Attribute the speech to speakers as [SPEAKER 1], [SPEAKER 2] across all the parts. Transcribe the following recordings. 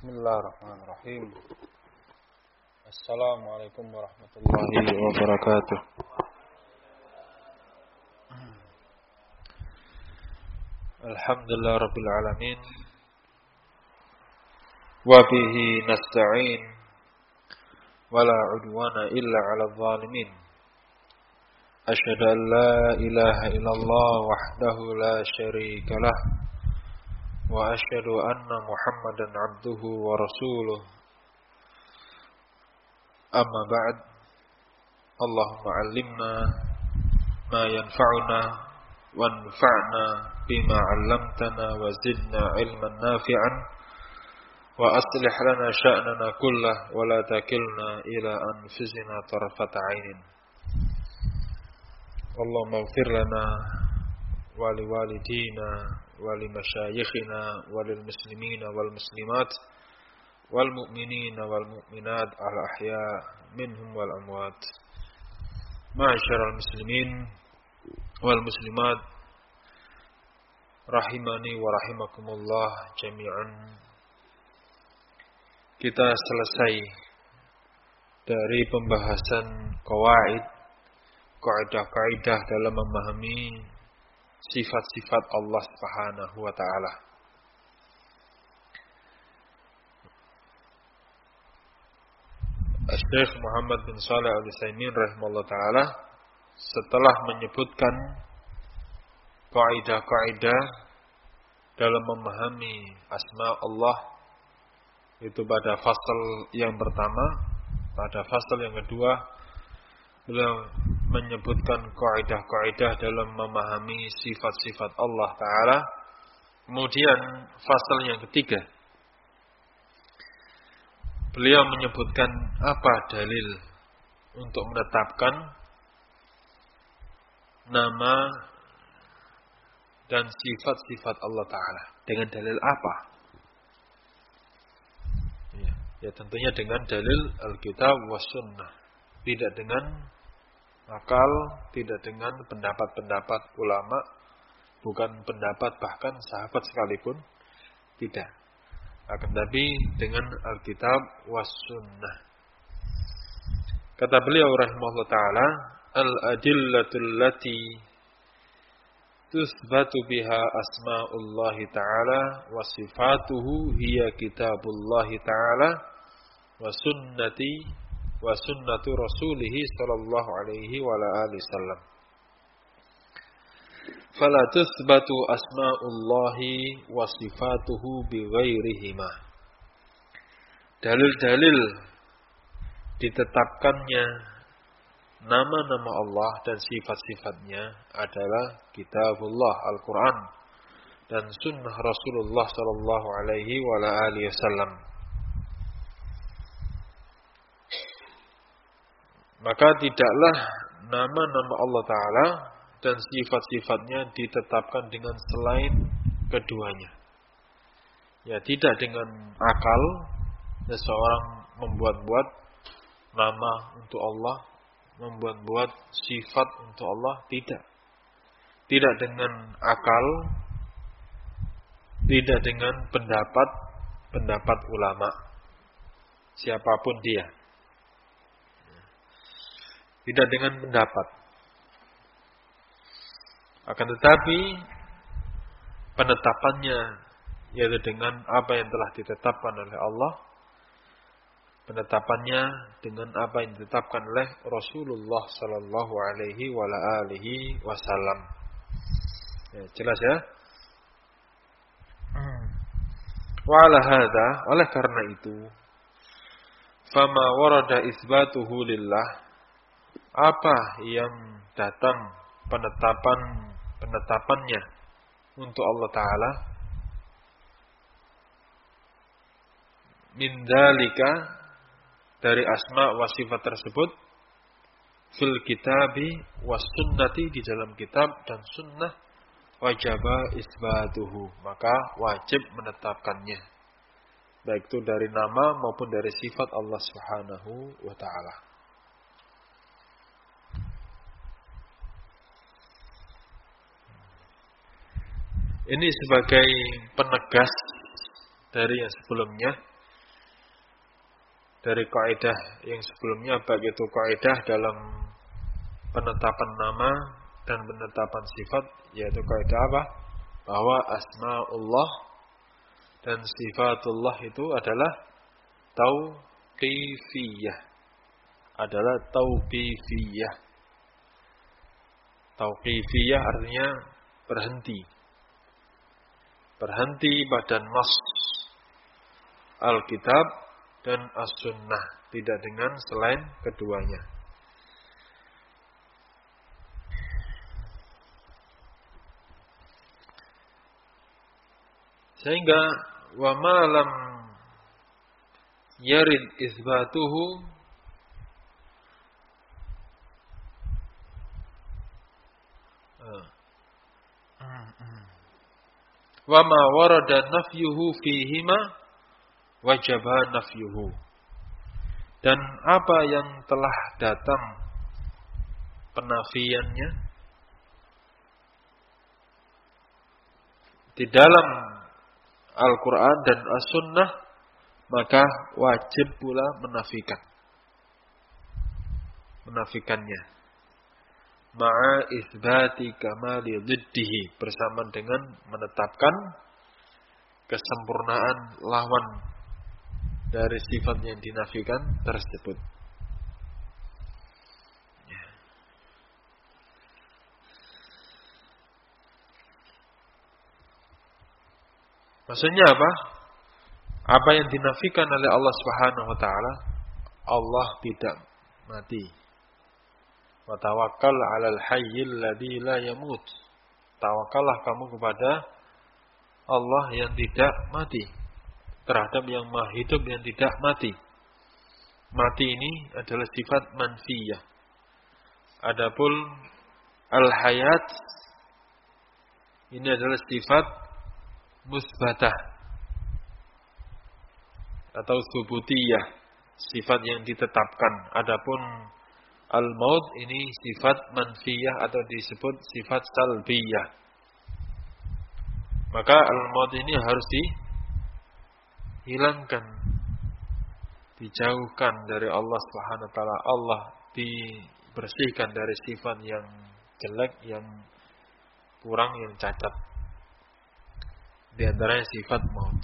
[SPEAKER 1] Bismillahirrahmanirrahim. Assalamualaikum warahmatullahi wabarakatuh. Alhamdulillah rabbil alamin. Wa bihi nasta'in. Wala udwana illa 'alal zalimin. Asyhadu an la ilaha illallah wahdahu la syarika lah. Wa asyhadu anna Muhammadan abduhu wa rasuluh. Amma ba'd. Allahumma 'allimna ma yanfa'una wanfa'na bima 'allamtana wa zidna 'ilman nafi'an wa aslih lana sya'nana kullah wa la takilna ila anfusina tarfata 'ainin. Allahumma ighfir lana wa liwalidina wa limasyayikhina wa lil muslimina wal muslimat wal mu'minina wal mu'minat al ahya minhum wal amwat. Ma'asyiral muslimin wal muslimat rahimani wa rahimakumullah jami'an. Kita selesai dari pembahasan kaidah dalam memahami sifat-sifat Allah Subhanahu wa taala. Syekh Muhammad bin Shalih Al-Utsaimin rahimahullah taala setelah menyebutkan kaidah-kaidah dalam memahami asma Allah itu pada fasal yang pertama, pada fasal yang kedua beliau menyebutkan kaidah-kaidah dalam memahami sifat-sifat Allah taala. Kemudian fasal yang ketiga beliau menyebutkan apa dalil untuk menetapkan nama dan sifat-sifat Allah taala. Dengan dalil apa? Ya tentunya dengan dalil Alkitab was Sunnah. Tidak dengan akal, tidak dengan pendapat-pendapat ulama, bukan pendapat bahkan sahabat sekalipun, tidak. Akan tapi dengan Alkitab was Sunnah. Kata beliau rahimahullah taala, al-adillatul lati tuthbatu biha asma'ullah ta'ala wa sifatuhu hiya kitabullah ta'ala wa sunnati wa sunnatu rasulih sallallahu alaihi wa alihi wasallam. Fala tuthbatu asma'ullahi wa sifatuhu bighairihima. Dalil-dalil ditetapkannya nama-nama Allah dan sifat-sifatnya adalah kitabullah Al-Quran dan sunnah Rasulullah sallallahu alaihi wa alihi wasallam. Maka tidaklah nama-nama Allah Ta'ala dan sifat-sifatnya ditetapkan dengan selain keduanya. Ya, tidak dengan akal seseorang membuat-buat nama untuk Allah, membuat-buat sifat untuk Allah, tidak. Tidak dengan akal, tidak dengan pendapat ulama, siapapun dia. Tidak dengan pendapat. Akan tetapi penetapannya yaitu dengan apa yang telah ditetapkan oleh Allah. Penetapannya dengan apa yang ditetapkan oleh Rasulullah sallallahu alaihi wa alihi wasallam. Ya, jelas ya? Wa ala hadza, oleh karena itu, fama warada isbatuhu lillah, apa yang datang penetapannya untuk Allah Ta'ala, min dzalika, dari asma wa sifat tersebut, fil kitabi was sunnati, di dalam kitab dan sunnah, wajaba isbatuhu, maka wajib menetapkannya, baik itu dari nama maupun dari sifat Allah Subhanahu wa Ta'ala. Ini sebagai penegas dari yang sebelumnya, dari kaidah yang sebelumnya, baik itu kaidah dalam penetapan nama dan penetapan sifat, yaitu kaidah apa? Bahwa asmaullah dan sifatullah itu adalah tauqifiyah, adalah tauqifiyah. Tauqifiyah artinya berhenti pada nas Alkitab dan As-Sunnah, tidak dengan selain keduanya. Sehingga wa ma lam yarid isbatuhu wa ma warada nafyuhu fihima wajaba nafyuhu, dan apa yang telah datang penafiannya di dalam Al-Quran dan As-Sunnah, maka wajib pula menafikannya. Ma'a isbati kamali dhiddihi, bersama dengan menetapkan kesempurnaan lawan dari sifat yang dinafikan tersebut. Maksudnya apa? Apa yang dinafikan oleh Allah Subhanahu wa taala, Allah tidak mati. Wa tawakkal 'alal hayyil ladzi la yamut. Tawakallah kamu kepada Allah yang tidak mati, terhadap yang maha hidup yang tidak mati. Mati ini adalah sifat manfiyah. Adapun al-hayat ini adalah sifat musbatah atau subutiyah, sifat yang ditetapkan. Adapun al-maut ini sifat manfiyah atau disebut sifat salbiyah. Maka al-maut ini harus dihilangkan, dijauhkan dari Allah Subhanahu wa taala. Allah dibersihkan dari sifat yang jelek, yang kurang, yang cacat. Di antaranya sifat maut.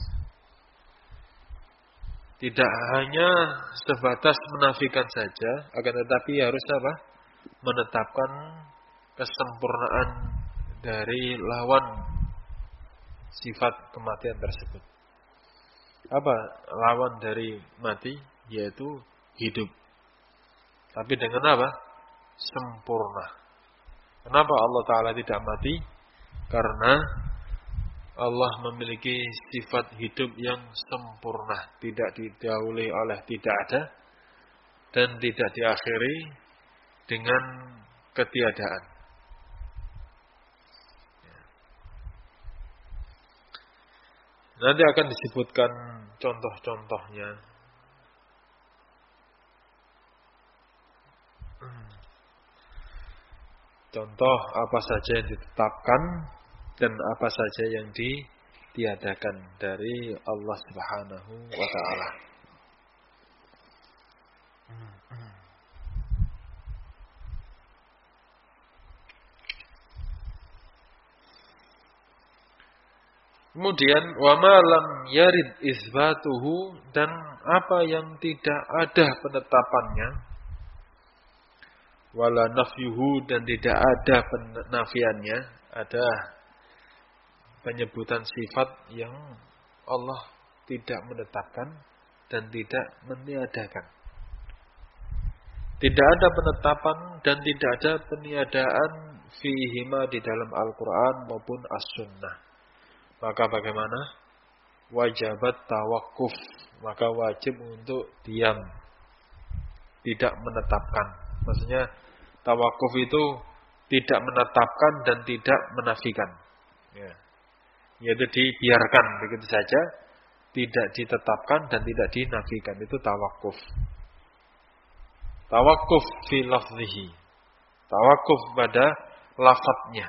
[SPEAKER 1] Tidak hanya sebatas menafikan saja, akan tetapi harus apa? Menetapkan kesempurnaan dari lawan sifat kematian tersebut. Apa lawan dari mati? Yaitu hidup. Tapi dengan apa? Sempurna. Kenapa Allah Ta'ala tidak mati? Karena Allah memiliki sifat hidup yang sempurna, tidak didahului oleh tidak ada dan tidak diakhiri dengan ketiadaan. Nanti akan disebutkan contoh-contohnya. Contoh apa saja yang ditetapkan dan apa saja yang ditiadakan dari Allah Subhanahu wa taala. Kemudian wa ma lam yarid isbatuhu, dan apa yang tidak ada penetapannya, wala nafyuhu, dan tidak ada penafiannya, ada penyebutan sifat yang Allah tidak menetapkan dan tidak meniadakan. Tidak ada penetapan dan tidak ada peniadaan fihima di dalam Al-Quran maupun As-Sunnah. Maka bagaimana? Wajibat tawakuf, maka wajib untuk diam, tidak menetapkan. Maksudnya tawakuf itu tidak menetapkan dan tidak menafikan, ya. Yaitu dibiarkan begitu saja, tidak ditetapkan dan tidak dinafikan. Itu tawakuf. Tawakuf fi lafzihi, tawakuf pada lafadznya,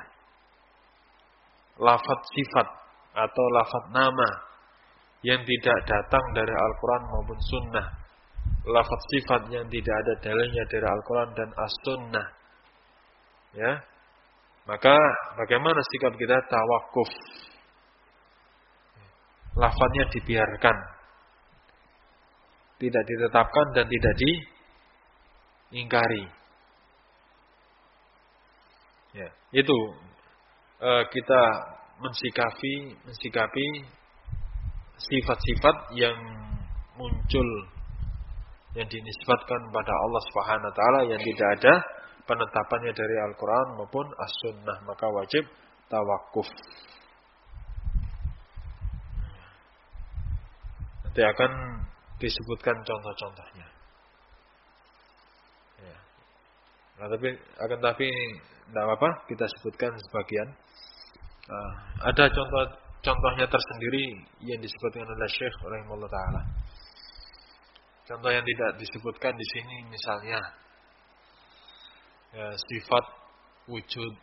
[SPEAKER 1] lafadz sifat atau lafadz nama yang tidak datang dari Al-Quran maupun Sunnah, lafaz sifat yang tidak ada dalilnya dari Al-Quran dan As-Sunnah, ya, maka bagaimana sikap kita? Tawakuf. Lafaznya dibiarkan, tidak ditetapkan dan tidak diingkari. Ya, itu kita mensikapi sifat-sifat yang muncul, yang dinisbatkan pada Allah Subhanahu wa taala yang tidak ada penetapannya dari Al-Quran maupun As-Sunnah, maka wajib tawakuf. Nanti akan disebutkan contoh-contohnya. Ya. Nah, tapi tidak apa-apa kita sebutkan sebagian. Ada contohnya tersendiri yang disebutkan oleh Syekh rahimahullah taala. Contoh yang tidak disebutkan di sini misalnya ya, sifat wujud.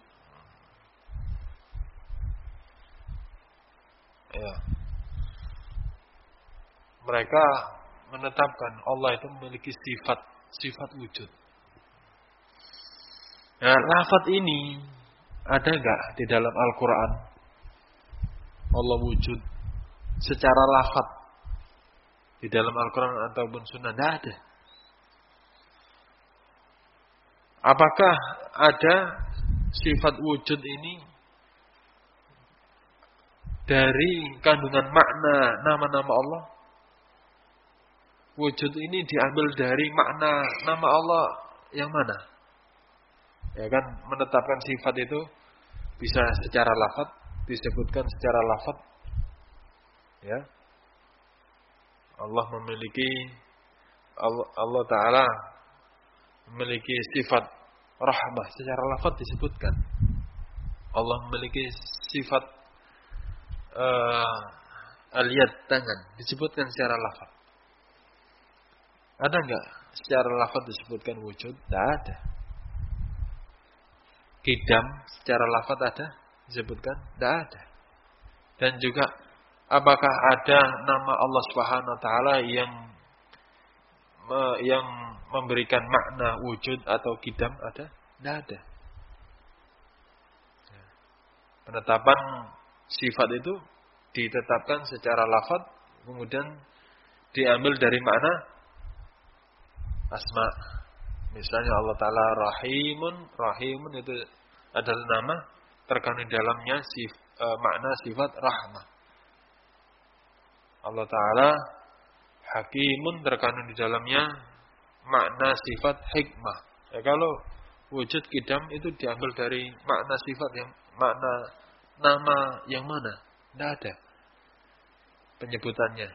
[SPEAKER 1] Ya. Mereka menetapkan Allah itu memiliki sifat wujud. Nah, lafaz ini ada enggak di dalam Al-Quran? Allah wujud secara lafaz di dalam Al-Quran ataupun Sunnah? Tidak ada. Apakah ada sifat wujud ini dari kandungan makna nama-nama Allah? Wujud ini diambil dari makna nama Allah yang mana? Ya kan, menetapkan sifat itu bisa secara lafaz, disebutkan secara lafaz. Ya. Allah Ta'ala memiliki sifat rahmah, secara lafaz disebutkan. Allah memiliki sifat al-yad, tangan, disebutkan secara lafaz. Ada enggak secara lafaz disebutkan wujud? Tidak ada. Qidam secara lafaz ada disebutkan? Tidak ada. Dan juga apakah ada nama Allah Subhanahu wa taala yang memberikan makna wujud atau qidam? Ada? Tidak ada. Penetapan sifat itu ditetapkan secara lafaz, kemudian diambil dari makna asma. Misalnya Allah Ta'ala Rahimun itu adalah nama terkandung dalamnya makna sifat rahmah. Allah Ta'ala Hakimun terkandung di dalamnya makna sifat hikmah. Ya, kalau wujud qidam itu diambil dari makna sifat yang makna nama yang mana? Tidak ada penyebutannya.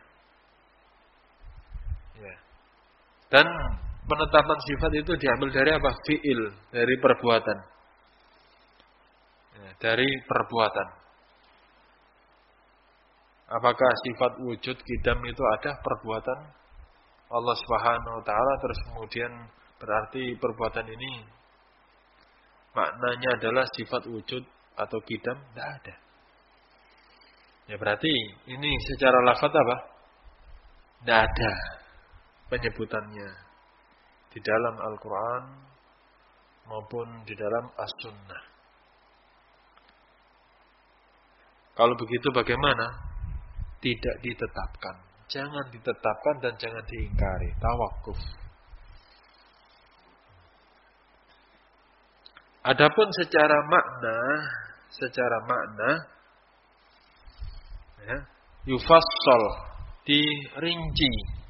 [SPEAKER 1] Ya. Dan penetapan sifat itu diambil dari apa? Fi'il, dari perbuatan. Ya, dari perbuatan. Apakah sifat wujud qidam itu ada perbuatan Allah Subhanahu wa taala, terus kemudian berarti perbuatan ini maknanya adalah sifat wujud atau qidam? Tidak ada. Ya berarti ini secara lafaz apa? Tidak ada penyebutannya di dalam Al-Quran maupun di dalam As-Sunnah. Kalau begitu bagaimana? Tidak ditetapkan. Jangan ditetapkan dan jangan diingkari. Tawakuf. Adapun secara makna ya, yufassal, dirinci.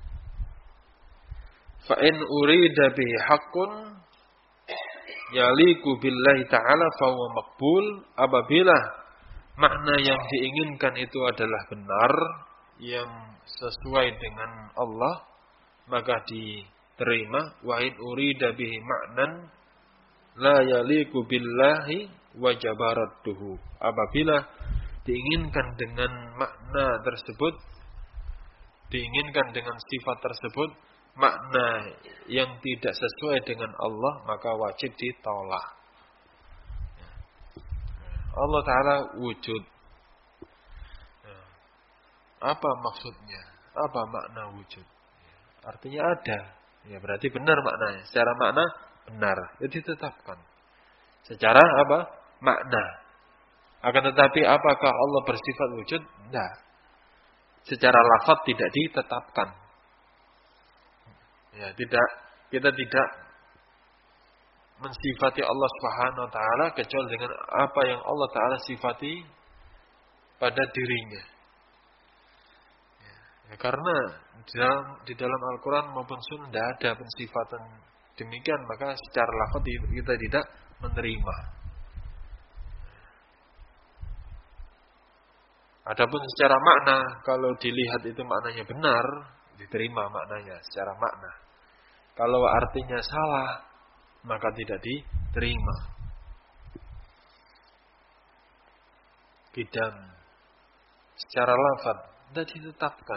[SPEAKER 1] Fa in urida bihi haqqun yaliku billahi ta'ala fa huwa maqbul. Apabila makna yang diinginkan itu adalah benar, yang sesuai dengan Allah, maka diterima. Wa in urida bihi ma'nan la yaliku billahi wajabaradduhu. Apabila diinginkan dengan makna tersebut, diinginkan dengan sifat tersebut, makna yang tidak sesuai dengan Allah, maka wajib ditolak. Allah Ta'ala wujud. Apa maksudnya? Apa makna wujud? Artinya ada. Ya berarti benar maknanya. Secara makna benar. Itu ditetapkan. Secara apa? Makna. Akan tetapi apakah Allah bersifat wujud? Tidak. Secara lafaz tidak ditetapkan. Ya, tidak. Kita tidak mensifati Allah Subhanahu wa taala kecuali dengan apa yang Allah taala sifati pada dirinya. Ya, karena di dalam Al-Qur'an maupun Sunnah tidak ada pensifatan demikian, maka secara lafaz kita tidak menerima. Adapun secara makna, kalau dilihat itu maknanya benar, diterima maknanya secara makna. Kalau artinya salah, maka tidak diterima. Qidam secara lafaz tidak ditetapkan.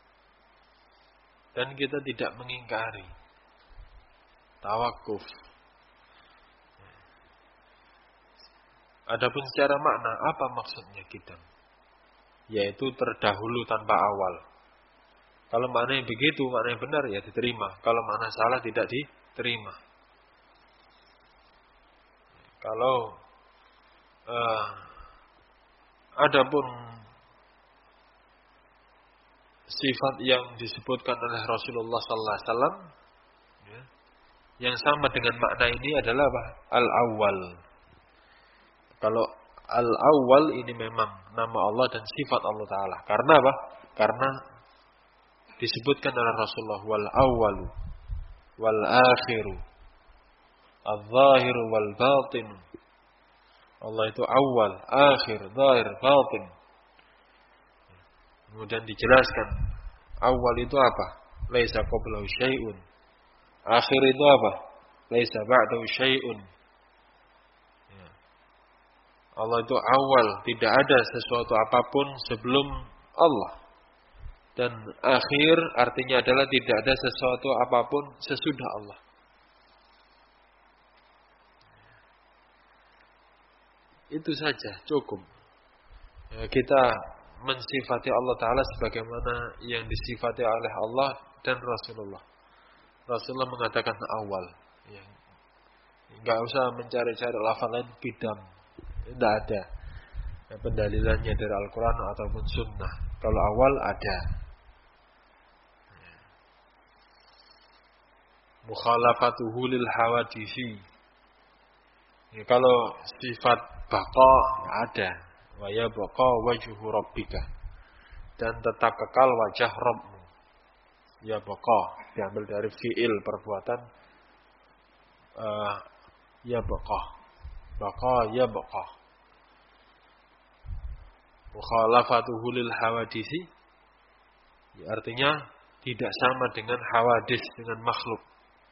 [SPEAKER 1] Dan kita tidak mengingkari. Tawakuf. Adapun secara makna, apa maksudnya qidam? Yaitu terdahulu tanpa awal. Kalau maknanya begitu, maknanya benar, ya diterima. Kalau makna salah, tidak diterima. Kalau adapun sifat yang disebutkan oleh Rasulullah sallallahu alaihi wasallam, ya, yang sama dengan makna ini adalah apa? Al-awwal. Kalau al-awwal ini memang nama Allah dan sifat Allah Ta'ala. Karena apa? Karena disebutkan oleh Rasulullah wal awwalu wal akhiru al-zahiru wal batin. Allah itu awal, akhir, zahir, batin. Kemudian dijelaskan awal itu apa? Laisa qablahu syai'un. Akhir itu apa? Laisa ba'dahu syai'un. Allah itu awal, tidak ada sesuatu apapun sebelum Allah. Dan akhir artinya adalah tidak ada sesuatu apapun sesudah Allah. Itu saja, cukup. Kita mensifati Allah Ta'ala sebagaimana yang disifati oleh Allah dan Rasulullah. Rasulullah mengatakan awal. Enggak usah mencari-cari lafaz lain, qidam. Tidak ada pendalilannya dari Al-Quran ataupun Sunnah. Kalau awal ada. Mukhalafatuhu lil hawadisi. Ya, kalau sifat baqa ada. Wa ya baqa wajhu rabbika. Dan tetap kekal wajah Rabbmu. Ya baqa diambil dari fi'il perbuatan ya baqa. Baqa ya baqa. Mukhalafatuhu lil hawadisi, ya, artinya tidak sama dengan hawadis, dengan makhluk.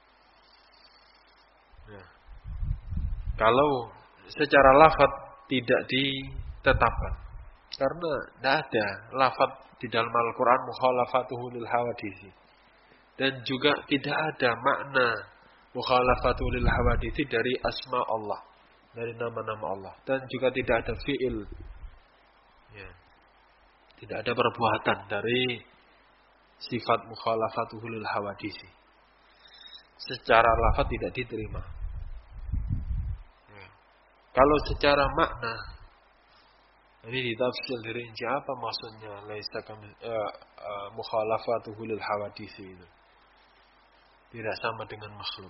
[SPEAKER 1] Ya. Kalau secara lafaz tidak ditetapkan, karena tidak ada lafaz di dalam Al-Quran mukhalafatuhu lil hawadisi, dan juga tidak ada makna mukhalafatuhu lil hawadisi dari asma Allah, dari nama-nama Allah, dan juga tidak ada fi'il. Ya. Tidak ada perbuatan dari sifat mukhalafatuhu lil hawadisi. Secara lafaz tidak diterima. Ya. Kalau secara makna, ini ditafsir dirinci apa maksudnya laisa mukhalafatuhu lil hawadisi itu. Tidak sama dengan makhluk.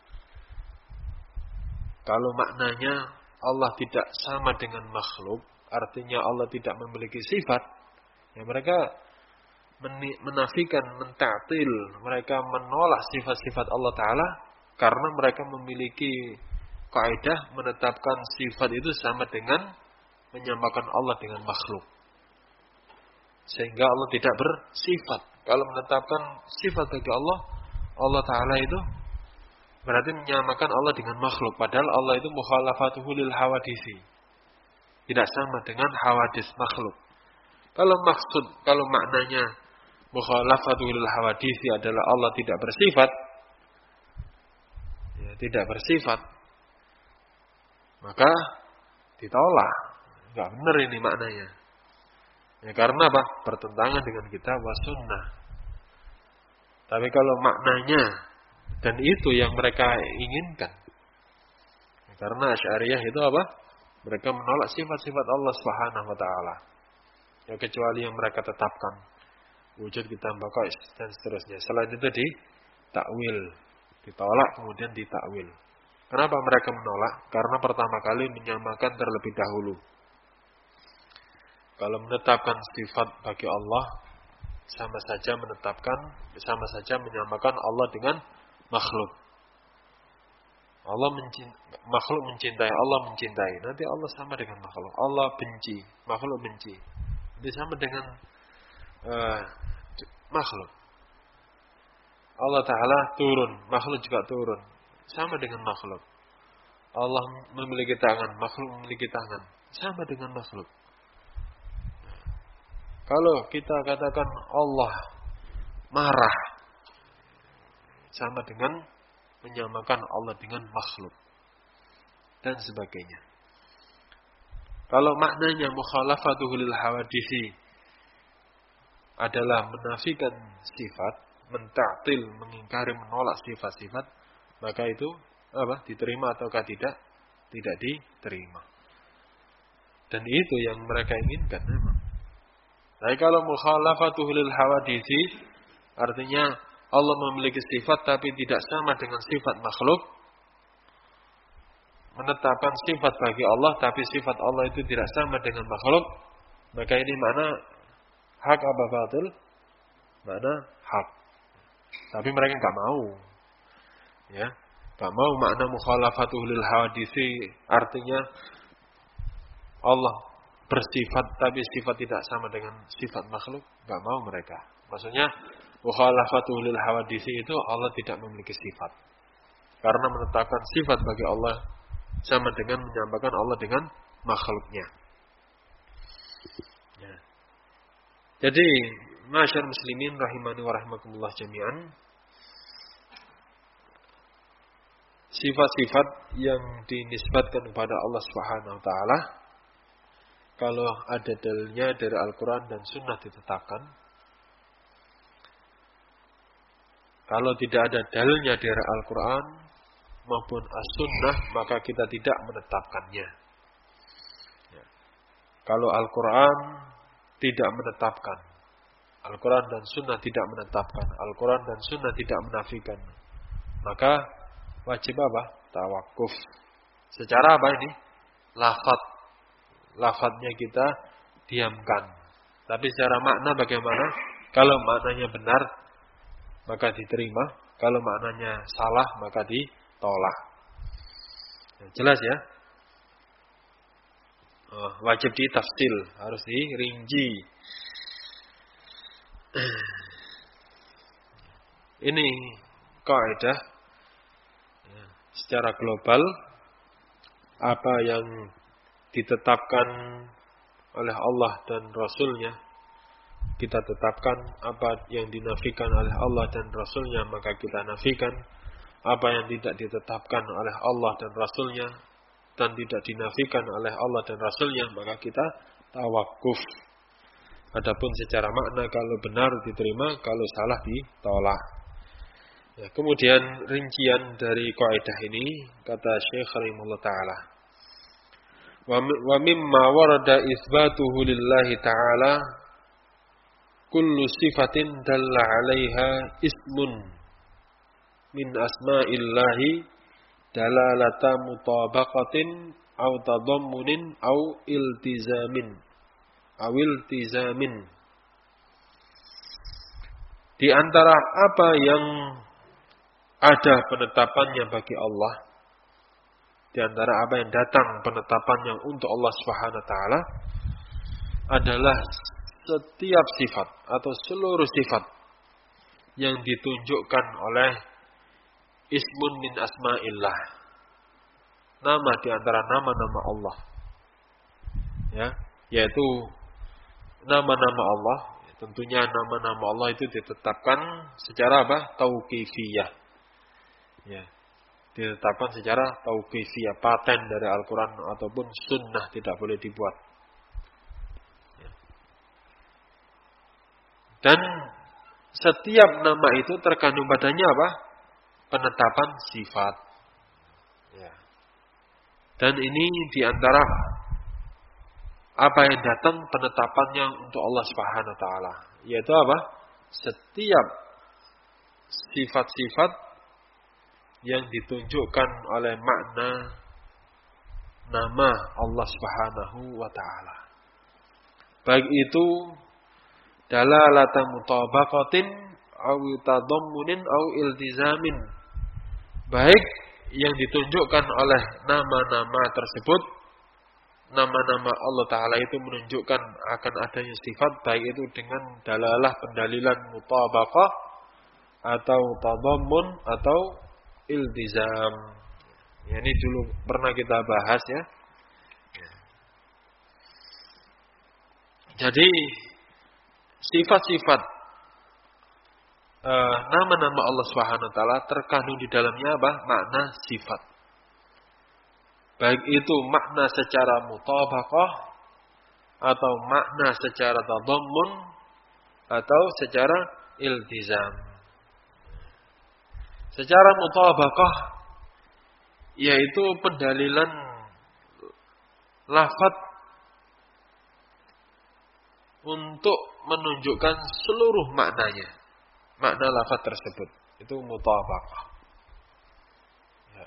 [SPEAKER 1] Kalau maknanya Allah tidak sama dengan makhluk, artinya Allah tidak memiliki sifat, ya mereka menafikan, mentaktil, mereka menolak sifat-sifat Allah Ta'ala karena mereka memiliki kaidah menetapkan sifat itu sama dengan menyamakan Allah dengan makhluk, sehingga Allah tidak bersifat. Kalau menetapkan sifat bagi Allah, Allah Ta'ala itu berarti menyamakan Allah dengan makhluk, padahal Allah itu mukhalafatuhu lil hawadisi, tidak sama dengan hawadis makhluk. Kalau maknanya mukhalafatuhu lil hawadisi adalah Allah tidak bersifat, ya, tidak bersifat, maka ditolak. Enggak benar ini maknanya. Ya, karena apa? Bertentangan dengan kitab wa sunnah. Tapi kalau maknanya Dan itu yang mereka inginkan. Karena Asy'ariyah itu apa? Mereka menolak sifat-sifat Allah Subhanahu wa taala. Ya kecuali yang mereka tetapkan. Wujud kita baqa'is dan seterusnya. Selain itu ditakwil, ditolak kemudian ditakwil. Kenapa mereka menolak? Karena pertama kali menyamakan terlebih dahulu. Kalau menetapkan sifat bagi Allah, sama saja menyamakan Allah dengan makhluk. Makhluk mencintai, Allah mencintai. Nanti Allah sama dengan makhluk. Allah benci, makhluk benci. Nanti sama dengan makhluk. Allah Ta'ala turun, makhluk juga turun. Sama dengan makhluk. Allah memiliki tangan, makhluk memiliki tangan. Sama dengan makhluk. Kalau kita katakan Allah marah, sama dengan menyamakan Allah dengan makhluk. Dan sebagainya. Kalau maknanya mukhalafatuhu lil hawadisi adalah menafikan sifat, menta'til, mengingkari, menolak sifat-sifat, maka itu apa? Diterima ataukah tidak? Tidak diterima. Dan itu yang mereka inginkan memang. Tapi kalau mukhalafatuhu lil hawadisi artinya Allah memiliki sifat tapi tidak sama dengan sifat makhluk. Menetapkan sifat bagi Allah tapi sifat Allah itu tidak sama dengan makhluk. Maka ini mana hak apa batil? Mana hak. Tapi mereka enggak mau. Ya, enggak mau makna mukhalafatuhu lil hawadisi artinya Allah bersifat tapi sifat tidak sama dengan sifat makhluk, enggak mau mereka. Maksudnya mukhalafatuhu lil hawadisi itu Allah tidak memiliki sifat. Karena menetapkan sifat bagi Allah sama dengan menyamakan Allah dengan makhluknya. Ya. Jadi, masyarakat muslimin rahimani wa rahimakumullah jami'an, sifat-sifat yang dinisbatkan kepada Allah Subhanahu wa taala kalau ada dalilnya dari Al-Quran dan Sunnah ditetapkan. Kalau tidak ada dalilnya dari Al-Quran maupun As-Sunnah, maka kita tidak menetapkannya. Ya. Kalau Al-Quran tidak menetapkan, Al-Quran dan Sunnah tidak menetapkan, Al-Quran dan Sunnah tidak menafikan, maka wajib apa? Tawakuf. Secara apa ini? Lafadznya kita diamkan. Tapi secara makna bagaimana? Kalau maknanya benar, maka diterima. Kalau maknanya salah, maka ditolak. Jelas ya? Wajib ditafsil, harus dirinci. Ini kaidah secara global, apa yang ditetapkan oleh Allah dan Rasulnya, kita tetapkan. Apa yang dinafikan oleh Allah dan Rasulnya, maka kita nafikan. Apa yang tidak ditetapkan oleh Allah dan Rasulnya dan tidak dinafikan oleh Allah dan Rasulnya, maka kita tawakuf. Adapun secara makna, kalau benar diterima, kalau salah ditolak. Ya, kemudian rincian dari kaidah ini, kata Syekh rahimahullah ta'ala, wa mimma warada isbatuhu lillahi ta'ala kullu sifatin dalla 'alaiha ismun min asma'illahi dalalata mutabaqatin aw tadammunin aw iltizamin. Di antara apa yang ada penetapannya bagi Allah, di antara apa yang datang penetapannya untuk Allah Subhanahu wa taala adalah setiap sifat atau seluruh sifat yang ditunjukkan oleh ismun min asma'illah, nama di antara nama-nama Allah, ya, yaitu nama-nama Allah. Tentunya nama-nama Allah itu ditetapkan secara apa? Tauqifiyah. Ya, ditetapkan secara tauqifiyah, paten dari Al-Quran ataupun Sunnah, tidak boleh dibuat. Ya. Dan setiap nama itu terkandung padanya apa? penetapan sifat. Ya. Dan ini diantara apa yang datang penetapannya untuk Allah Subhanahu Wa Taala, yaitu apa? Setiap sifat-sifat yang ditunjukkan oleh makna nama Allah Subhanahu Wa Taala, baik itu dalalatan mutabaqatin aw tadammunin aw iltizamin, baik yang ditunjukkan oleh nama-nama tersebut, nama-nama Allah Ta'ala itu menunjukkan akan adanya sifat, baik itu dengan dalalah pendalilan mutabaqah atau tadammun atau iltizam. Ya, ini dulu pernah kita bahas ya. Jadi sifat-sifat nama-nama Allah Subhanahu Wa Taala terkandung di dalamnya apa? Makna sifat. Baik itu makna secara mutabaqah atau makna secara tadammun atau secara iltizam. Secara mutabaqah yaitu pendalilan lafaz untuk menunjukkan seluruh maknanya. Makna lafaz tersebut itu mutabaqah. Ya.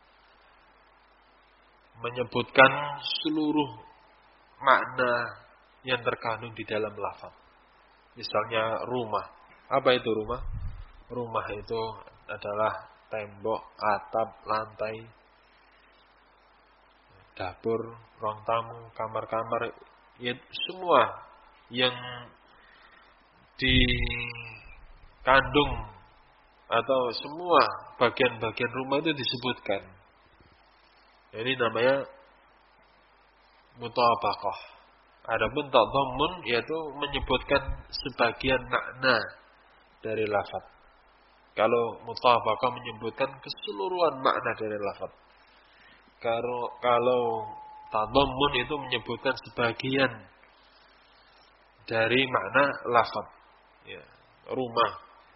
[SPEAKER 1] Menyebutkan seluruh makna yang terkandung di dalam lafaz. Misalnya rumah. Apa itu rumah? Rumah itu adalah tembok, atap, lantai, dapur, ruang tamu, kamar-kamar, ya, semua yang dikandung atau semua bagian-bagian rumah itu disebutkan. Ini namanya mutabaqah. Adapun tadammun yaitu menyebutkan sebagian makna dari lafaz. Kalau mutabaqah menyebutkan keseluruhan makna dari lafaz. Kalau tadammun itu menyebutkan sebagian dari makna lafaz. Ya, rumah.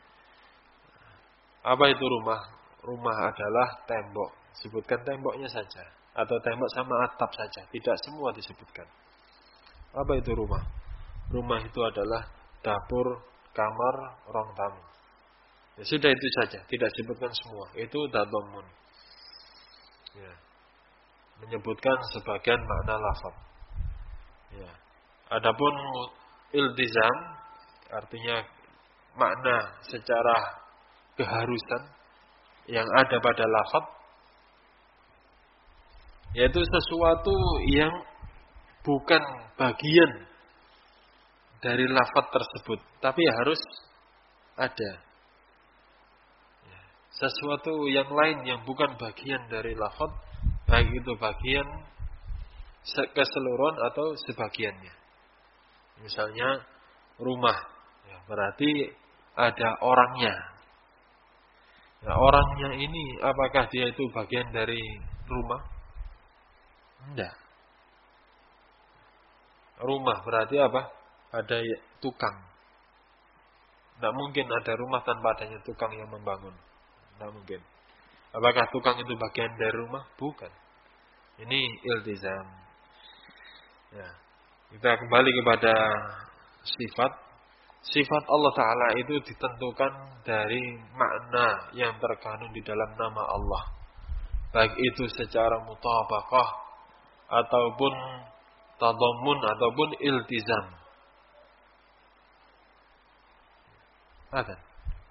[SPEAKER 1] Apa itu rumah? Rumah adalah tembok. Sebutkan temboknya saja. Atau tembok sama atap saja. Tidak semua disebutkan. Apa itu rumah? Rumah itu adalah dapur, kamar, ruang tamu. Ya, sudah itu saja. Tidak disebutkan semua. Itu tadammun. Ya. Menyebutkan sebagian makna lafaz. Ya. Adapun iltizam artinya makna secara keharusan yang ada pada lafaz, yaitu sesuatu yang bukan bagian dari lafaz tersebut, tapi harus ada. Sesuatu yang lain yang bukan bagian dari lafaz, baik itu bagian keseluruhan atau sebagiannya. Misalnya rumah, ya, berarti ada orangnya. Nah, orangnya ini apakah dia itu bagian dari rumah? Tidak. Rumah berarti apa? Ada tukang. Tidak mungkin ada rumah tanpa adanya tukang yang membangun. Tidak mungkin. Apakah tukang itu bagian dari rumah? Bukan. Ini iltizam. Ya. Kita kembali kepada sifat. Sifat Allah Ta'ala itu ditentukan dari makna yang terkandung di dalam nama Allah. Baik itu secara mutabaqah ataupun tadammun ataupun iltizam. Adzan.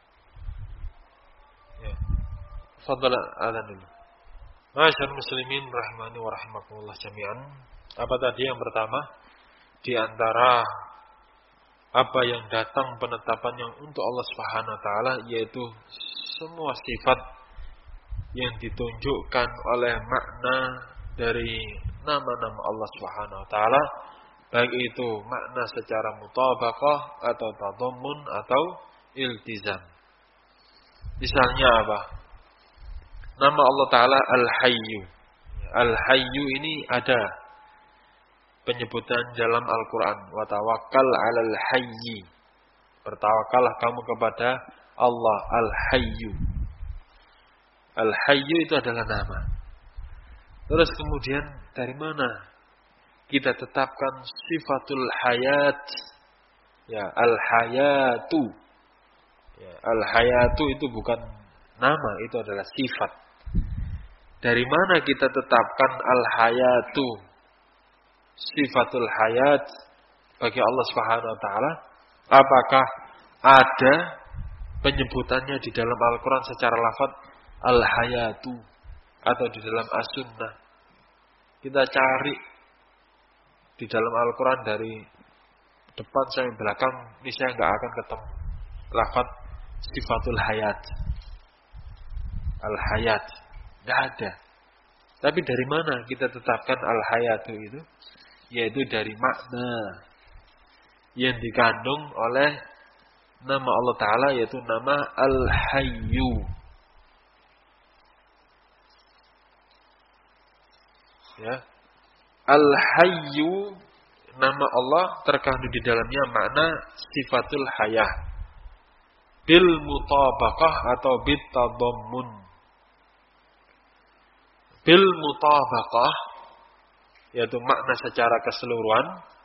[SPEAKER 1] Ya. Fadhal adzan dulu. Ma'asyiral muslimin rahimani wa rahimakumullah jami'an. Apa tadi yang pertama? Di antara apa yang datang penetapan yang untuk Allah Subhanahu Wa Taala, yaitu semua sifat yang ditunjukkan oleh makna dari nama-nama Allah Subhanahu Wa Taala, baik itu makna secara mutabaqah atau tadammun atau iltizam. Misalnya apa? Nama Allah Ta'ala Al-Hayyu. Al-Hayyu ini ada penyebutan dalam Al-Quran. Wa tawakkal 'alal hayyi. Bertawakallah kamu kepada Allah Al-Hayyu. Al-Hayyu itu adalah nama. Terus kemudian dari mana kita tetapkan sifatul hayat? Ya, al-hayatu. Ya, al-hayatu itu bukan nama, itu adalah sifat. Dari mana kita tetapkan al-hayatu? Sifatul hayat bagi Allah Subhanahu wa taala. Apakah ada penyebutannya di dalam Al-Qur'an secara lafaz al-hayatu atau di dalam as-sunnah? Kita cari di dalam Al-Qur'an dari depan sampai belakang, ini saya enggak akan ketemu lafaz sifatul hayat. Al-hayat enggak ada. Tapi dari mana kita tetapkan al-hayatu itu? Yaitu dari makna yang dikandung oleh nama Allah Ta'ala, yaitu nama Al-Hayyu. Ya. Al-Hayyu, nama Allah terkandung di dalamnya makna sifatul hayah. Bil mutabaqah atau bit tadammun. Bil mutabaqah, yaitu makna secara keseluruhan.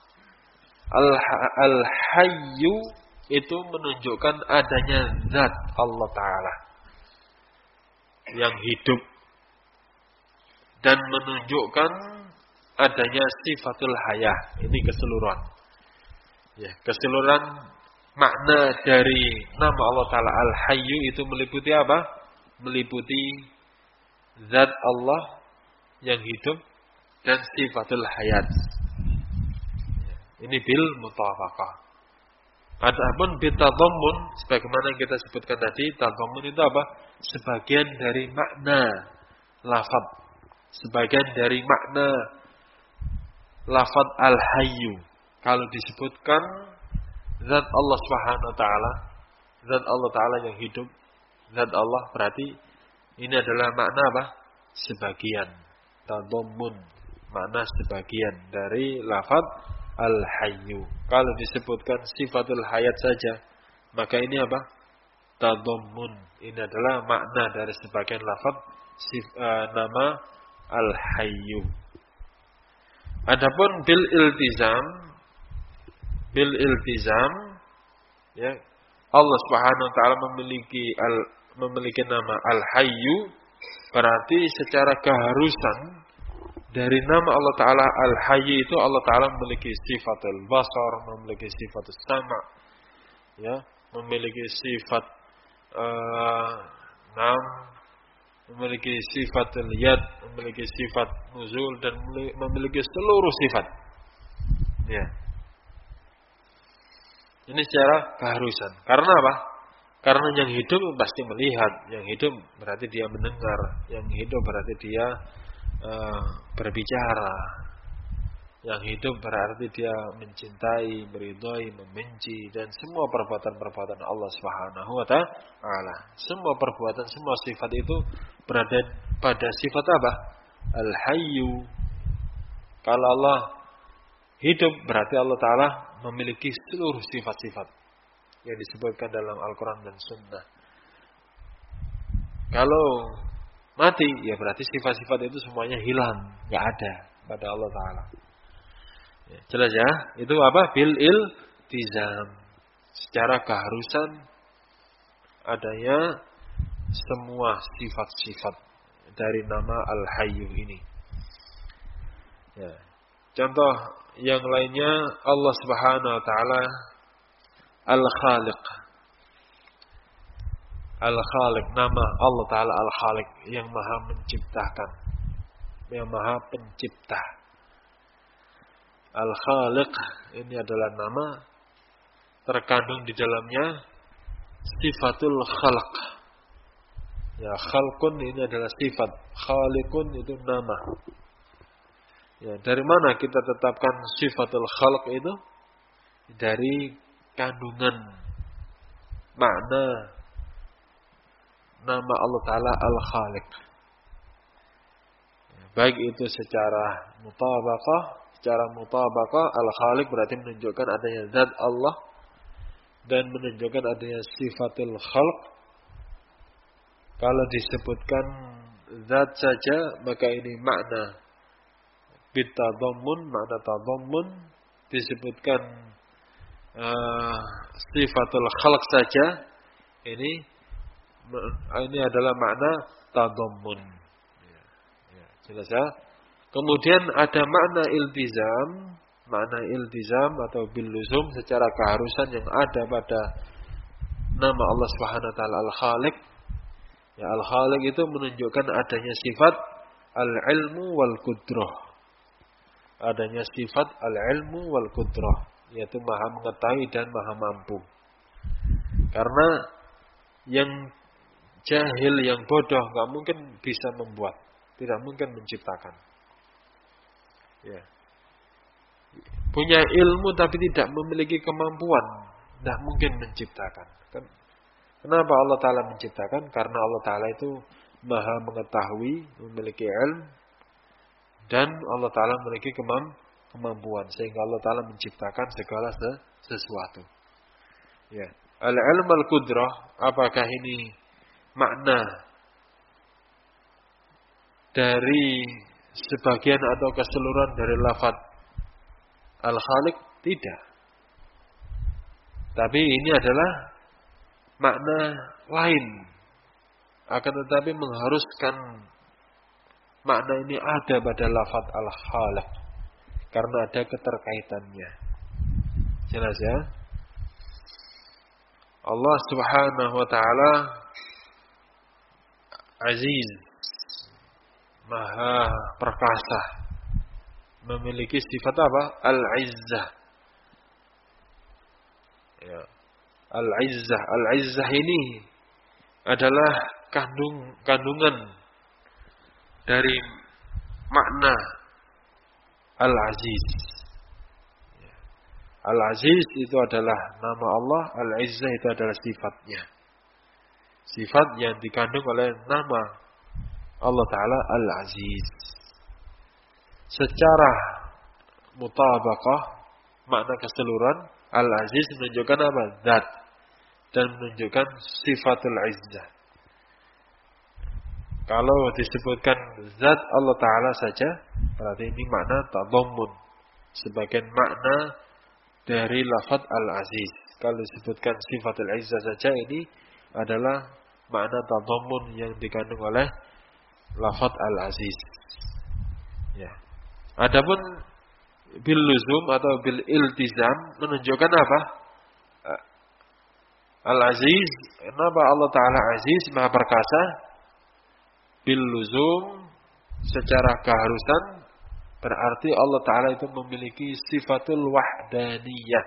[SPEAKER 1] Al-Hayyu itu menunjukkan adanya zat Allah Ta'ala yang hidup, dan menunjukkan adanya sifatul hayah. Ini keseluruhan. Ya, keseluruhan makna dari nama Allah Ta'ala Al-Hayyu itu meliputi apa? Meliputi zat Allah yang hidup dan sifatul hayat. Ini bil mutawafaqah. Adapun bil tadammun, sebagaimana yang kita sebutkan tadi, tadammun itu apa? Sebagian dari makna lafaz, sebagian dari makna lafaz al-hayyu. Kalau disebutkan zat Allah Subhanahu wa taala, zat Allah Ta'ala yang hidup, zat Allah, berarti ini adalah makna apa? Sebagian. Tadammun, makna sebagian dari lafaz al-hayyu. Kalau disebutkan sifatul hayat saja, maka ini apa? Tadammun. Ini adalah makna dari sebagian lafaz nama al-hayyu. Adapun bil iltizam, ya, Allah Subhanahu wa taala memiliki nama al-hayyu, berarti secara keharusan dari nama Allah Ta'ala Al-Hayy itu Allah Ta'ala memiliki sifatul basar, memiliki sifatul sama', ya, memiliki sifat memiliki sifatul yad, memiliki sifat nuzul, dan memiliki seluruh sifat. Ya. Ini secara keharusan. Karena apa? Karena yang hidup pasti melihat, yang hidup berarti dia mendengar, yang hidup berarti dia berbicara, yang hidup berarti dia mencintai, meridhai, membenci, dan semua perbuatan-perbuatan Allah Subhanahu wa taala. Semua perbuatan, semua sifat itu berada pada sifat apa? Al-Hayyu. Kalau Allah hidup berarti Allah Ta'ala memiliki seluruh sifat-sifat yang disebutkan dalam Al-Quran dan Sunnah. Kalau mati, ya berarti sifat-sifat itu semuanya hilang, nggak ada pada Allah Ta'ala. Ya, jelas ya? Itu apa? Bil iltizam. Secara keharusan adanya semua sifat-sifat dari nama Al-Hayyu ini. Ya. Contoh yang lainnya, Allah Subhanahu wa taala Al-Khaliq. Al-Khaliq, nama Allah Ta'ala Al-Khaliq, yang maha menciptakan, yang maha pencipta. Al-Khaliq ini adalah nama terkandung di dalamnya sifatul khalq. Ya, khalqun ini adalah sifat, khaliqun itu nama. Ya, dari mana kita tetapkan sifatul khalq itu? Dari kandungan makna nama Allah Ta'ala Al-Khaliq. Baik itu secara mutabaqah Al-Khaliq berarti menunjukkan adanya zat Allah dan menunjukkan adanya sifatul khalq. Kalau disebutkan zat saja, maka ini makna bitadhammun, makna tadhammun. Disebutkan sifatul khalq saja, ini adalah makna tadhammun. Ya, jelas ya. Kemudian ada makna iltizam atau bil luzum secara keharusan yang ada pada nama Allah Subhanahu wa taala Al-Khaliq. Ya, Al-Khaliq itu menunjukkan adanya sifat al-ilmu wal qudrah. Adanya sifat al-ilmu wal qudrah, yaitu maha mengetahui dan maha mampu. Karena yang jahil, yang bodoh enggak mungkin bisa membuat, tidak mungkin menciptakan. Ya. Punya ilmu tapi tidak memiliki kemampuan, tidak mungkin menciptakan. Kenapa Allah Ta'ala menciptakan? Karena Allah Ta'ala itu maha mengetahui, memiliki ilmu, dan Allah Ta'ala memiliki kemampuan, sehingga Allah Ta'ala menciptakan segala sesuatu. Ya. Al-ilm al-qudrah, apakah ini makna dari sebagian atau keseluruhan dari lafaz Al-Khaliq? Tidak. Tapi ini adalah makna lain. Akan tetapi mengharuskan makna ini ada pada lafaz Al-Khaliq karena ada keterkaitannya. Jelas ya? Allah Subhanahu wa taala Aziz, maha perkasa, memiliki sifat apa? Al-Izzah. Ya. Al-Izzah. Al-Izzah ini adalah kandungan dari makna Al-Aziz. Ya. Al-Aziz itu adalah nama Allah, Al-Izzah itu adalah sifatnya. Sifat yang dikandung oleh nama Allah Ta'ala Al-Aziz. Secara mutabaqah, makna keseluruhan, Al-Aziz menunjukkan apa? Zat. Dan menunjukkan sifatul izzah. Kalau disebutkan zat Allah Ta'ala saja, berarti ini makna tadhammun. Sebagian makna dari lafaz Al-Aziz. Kalau disebutkan sifatul izzah saja, ini adalah makna tadhammun yang dikandung oleh lafaz Al-Aziz. Ya. Adapun bil luzum atau bil iltizam menunjukkan apa? Al-Aziz, kenapa Allah Ta'ala Aziz, maha perkasa? Bil luzum, secara keharusan, berarti Allah Ta'ala itu memiliki sifatul wahdaniyah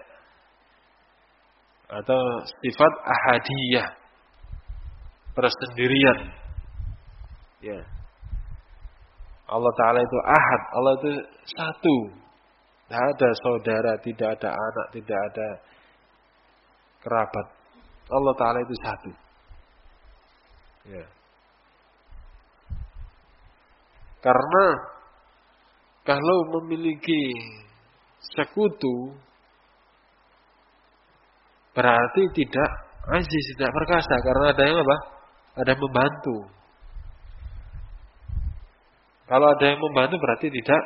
[SPEAKER 1] atau sifat ahadiyah, persendirian. Ya. Allah Ta'ala itu ahad, Allah itu satu. Tidak ada saudara, tidak ada anak, tidak ada kerabat. Allah Ta'ala itu satu. Ya. Karena kalau memiliki sekutu, berarti tidak aziz, tidak perkasa. Karena ada yang apa? Ada yang membantu. Kalau ada yang membantu berarti tidak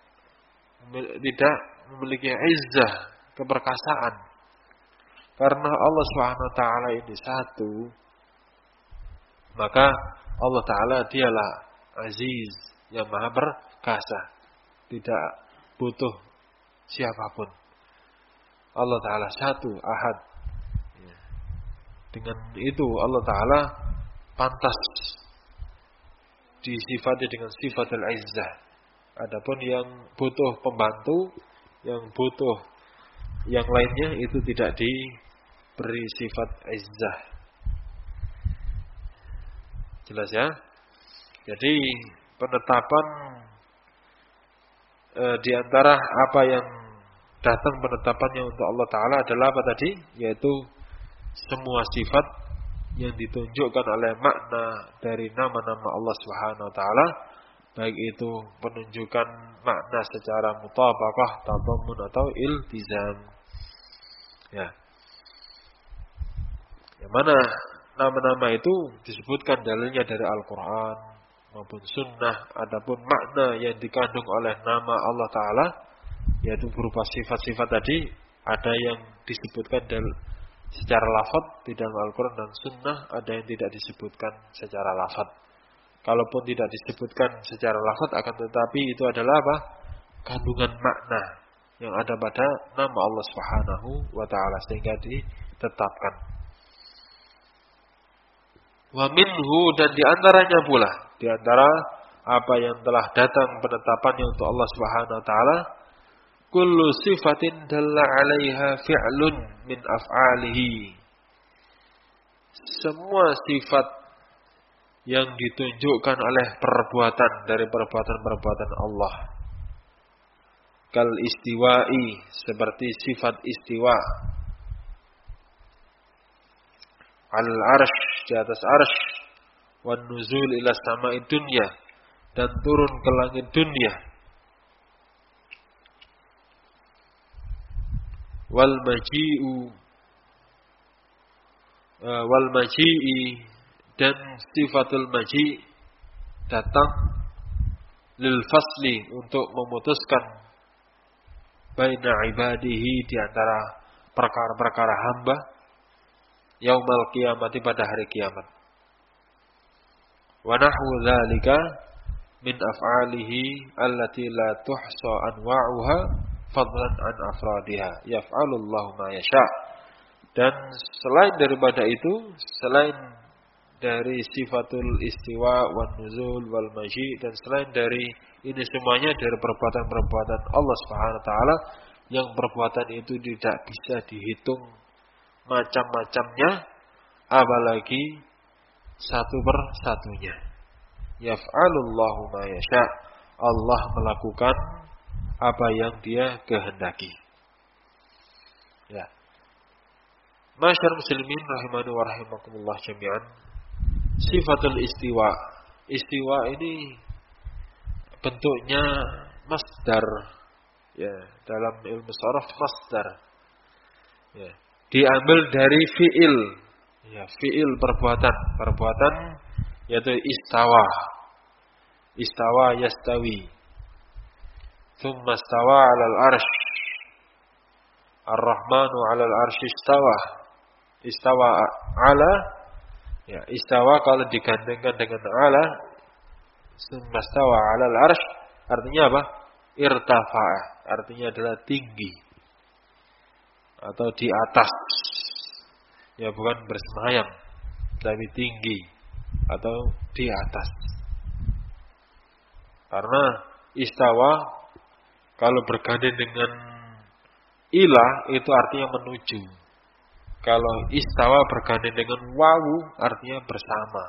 [SPEAKER 1] memiliki izzah, keperkasaan. Karena Allah Subhanahu wa taala ini satu, maka Allah Ta'ala dialah Aziz yang maha perkasa, tidak butuh siapapun. Allah Ta'ala satu, ahad. Dengan itu Allah Ta'ala pantas disifati dengan sifat al-izzah. Adapun yang butuh pembantu, yang butuh yang lainnya, itu tidak diberi sifat izzah. Jelas ya? Jadi penetapan di antara apa yang datang penetapannya untuk Allah Ta'ala adalah apa tadi? Yaitu semua sifat yang ditunjukkan oleh makna dari nama-nama Allah Subhanahu wa taala, baik itu penunjukan makna secara mutabaqah, tadammun atau iltizam. Ya. Yang mana nama-nama itu disebutkan dalilnya dari Al-Quran maupun Sunnah. Adapun makna yang dikandung oleh nama Allah Ta'ala, yaitu berupa sifat-sifat tadi, ada yang disebutkan secara lafaz di dalam Al-Quran dan Sunnah, ada yang tidak disebutkan secara lafaz. Kalaupun tidak disebutkan secara lafaz, akan tetapi itu adalah apa? Kandungan makna yang ada pada nama Allah Subhanahu wa Ta'ala, sehingga ditetapkan. Wa minhu, dan diantaranya pula, diantara apa yang telah datang penetapannya untuk Allah Subhanahu wa Ta'ala, kullu sifatin dalla 'alaiha fi'lun min af'alihi. Semua sifat yang ditunjukkan oleh perbuatan dari perbuatan-perbuatan Allah. Kal istiwa'i, seperti sifat istiwa. Al-arsh, di atas arsh. Wan nuzul ila sama'i dunya, dan turun ke langit dunia. Wal maji'i, dan sifatul maji' datang lil fasli, untuk memutuskan baina ibadihi, di antara perkara-perkara hamba, yaumal qiyamati, pada hari kiamat. Wa nahwu dzalika min af'alihi allati la tuhsa anwa'uha fadlan an afradiha, yaf'alu Allahu ma yasha. Dan selain daripada itu, selain dari sifatul istiwa wan nuzul wal maji, dan selain dari ini semuanya dari perbuatan-perbuatan Allah Subhanahu wa Ta'ala, yang perbuatan itu tidak bisa dihitung macam-macamnya, apalagi satu persatunya. Yaf'alullahu ma yasha, Allah melakukan apa yang Dia kehendaki. Ya. Masyarakat muslimin rahimani wa rahimakumullah jami'an. Sifatul istiwa. Istiwa ini bentuknya masdar. Ya, dalam ilmu sharaf masdar. Ya, diambil dari fi'il. Ya, fi'il perbuatan. Perbuatan yaitu istawa. Istawa yastawi. Thumma istawa 'alal arsh. Ar-Rahmanu 'alal arsy istawa. Istawa 'ala, ya, istawa kalau digandengkan dengan 'ala, thumma istawa 'alal arsy, artinya apa? Irtafa'a, artinya adalah tinggi atau di atas. Ya, bukan bersemayam, tapi tinggi atau di atas. Karena istawa kalau bergandeng dengan ila itu artinya menuju. Kalau istawa bergandeng dengan wawu artinya bersama.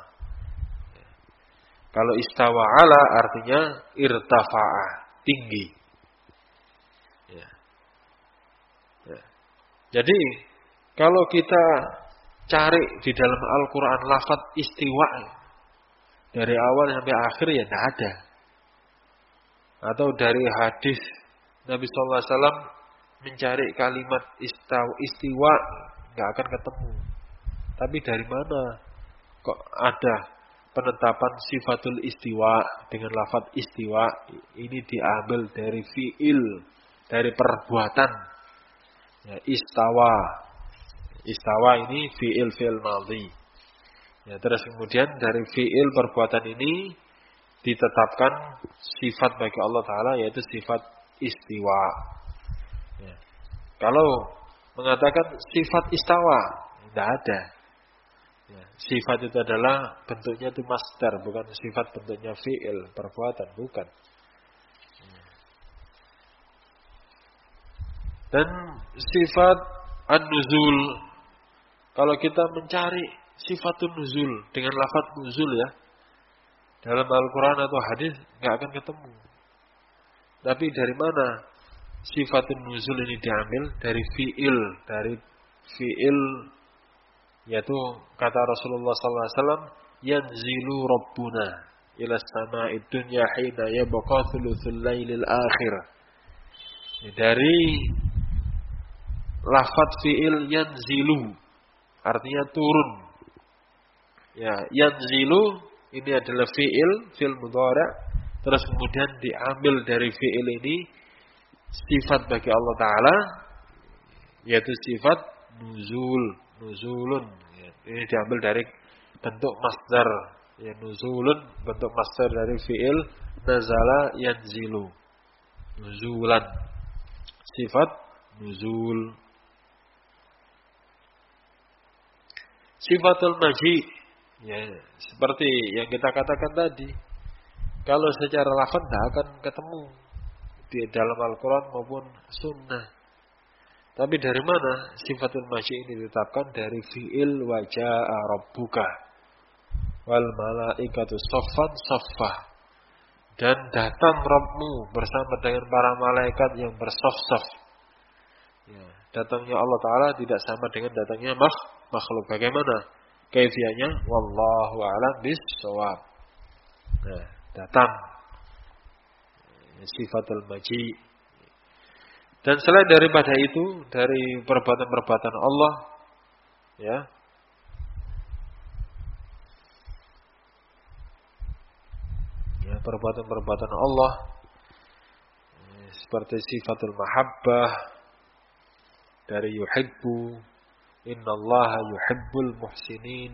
[SPEAKER 1] Kalau istawa ala artinya irtafa'a, tinggi. Ya. Ya. Jadi kalau kita cari di dalam Al-Quran lafaz istiwa dari awal sampai akhir, ya tidak ada. Atau dari hadis Nabi SAW mencari kalimat istiwa, nggak akan ketemu. Tapi dari mana kok ada penetapan sifatul istiwa dengan lafaz istiwa? Ini diambil dari fi'il, dari perbuatan. Ya, istawa. Istawa ini fi'il madhi. Ya, terus kemudian dari fi'il perbuatan ini ditetapkan sifat bagi Allah Ta'ala, yaitu sifat istiwa. Ya. Kalau mengatakan sifat istawa, tidak ada. Ya. Sifat itu adalah bentuknya itu masdar, bukan sifat bentuknya fi'il, perbuatan, bukan. Dan sifat an-nuzul, kalau kita mencari sifatun nuzul dengan lafaz nuzul, ya, dalam Al-Quran atau hadis nggak akan ketemu. Tapi dari mana sifatun nuzul ini diambil? Dari fi'il, yaitu kata Rasulullah SAW, yanzilu rabbuna ila sama'id dunya hina yabqa thuluthul lailil akhir. Dari lafaz fi'il yanzilu, artinya turun. Ya, yanzilu ini adalah fi'il mudhari'. Terus kemudian diambil dari fi'il ini sifat bagi Allah Ta'ala, yaitu sifat nuzulun. Ya, ini diambil dari bentuk masdar. Ya, nuzulun bentuk masdar dari fi'il nazala yanzilu. Nuzulan. Sifat nuzul. Sifatul maji, ya, seperti yang kita katakan tadi. Kalau secara lafaz tidak akan ketemu di dalam Al-Quran maupun Sunnah. Tapi dari mana sifatul maji ini ditetapkan? Dari fi'il waja'a rabbuka wal malaikatu saffan saffah. Dan datang Rabbmu bersama dengan para malaikat yang bersaf-saf. Ya, datangnya Allah Ta'ala tidak sama dengan datangnya makhluk. Bagaimana kaifiahnya? Wallahu a'lam bis-shawab. Nah, datang sifatul maji. Dan selain daripada itu, dari perbuatan-perbuatan Allah, ya, perbuatan-perbuatan Allah seperti sifatul mahabbah dari yuhibbu, innallaha yuhibbul muhsinin,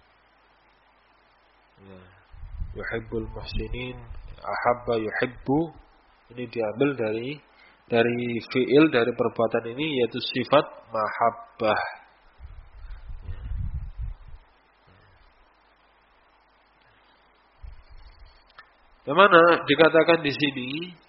[SPEAKER 1] ya, yuhibbul muhsinin, ahabba yuhibbu, ini diambil dari fi'il dari perbuatan ini, yaitu sifat mahabbah. Yang mana dikatakan di sini